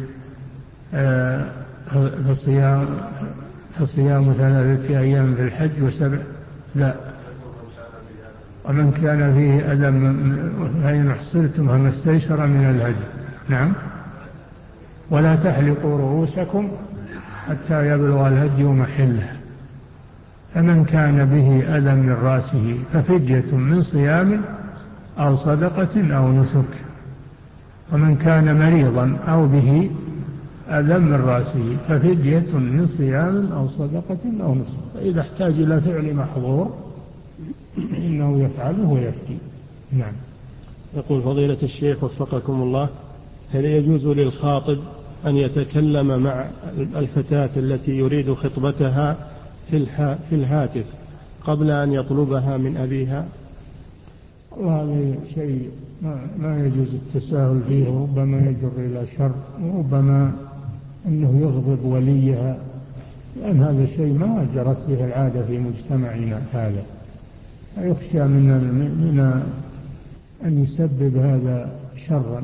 فصيام فصيام ثلاثة أيام في الحج وسبع لا ومن كان فيه أذى فإن احصرتم فما استيسر من الهدي. نعم. ولا تحلقوا رؤوسكم حتى يبلغ الهدي محله، فمن كان به أذى من رأسه ففدية من صيام أو صدقة أو نسك، ومن كان مريضا أو به أذى من رأسه ففدية من صيام أو صدقة أو نسك. فإذا احتاج إلى فعل محظور إنه يفعله ويفتي. نعم. يقول فضيلة الشيخ وفقكم الله: هل يجوز للخاطب أن يتكلم مع الفتاة التي يريد خطبتها في الهاتف قبل أن يطلبها من أبيها؟ هذا شيء ما يجوز التساهل فيه، وربما يجر إلى شر، وربما أنه يغضب وليها، لأن هذا شيء ما جرت به العادة في مجتمعنا هذا. يخشى من من أن يسبب هذا شرا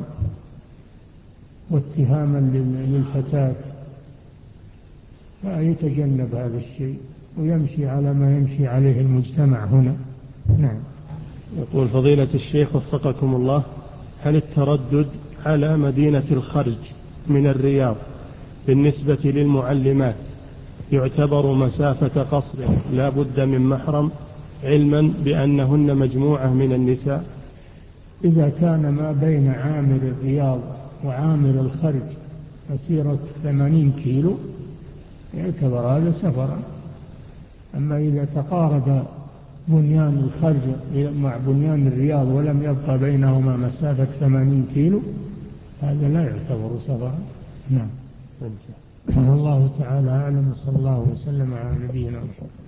واتهاما للفتاة، فيتجنب هذا الشيء ويمشي على ما يمشي عليه المجتمع هنا. نعم. يقول فضيلة الشيخ وفقكم الله: هل التردد على مدينة الخرج من الرياض بالنسبة للمعلمات يعتبر مسافة قصر لا بد من محرم، علما بأنهن مجموعة من النساء؟ إذا كان ما بين عامر الرياض وعامر الخرج مسيرة ثمانين كيلو يعتبر هذا سفرا. أما إذا تقارب بنيان الخرج مع بنيان الرياض ولم يبقى بينهما مسافة ثمانين كيلو هذا لا يعتبر سفرا. نعم. الله تعالى أعلم، صلى الله وسلم على نبينا محمد.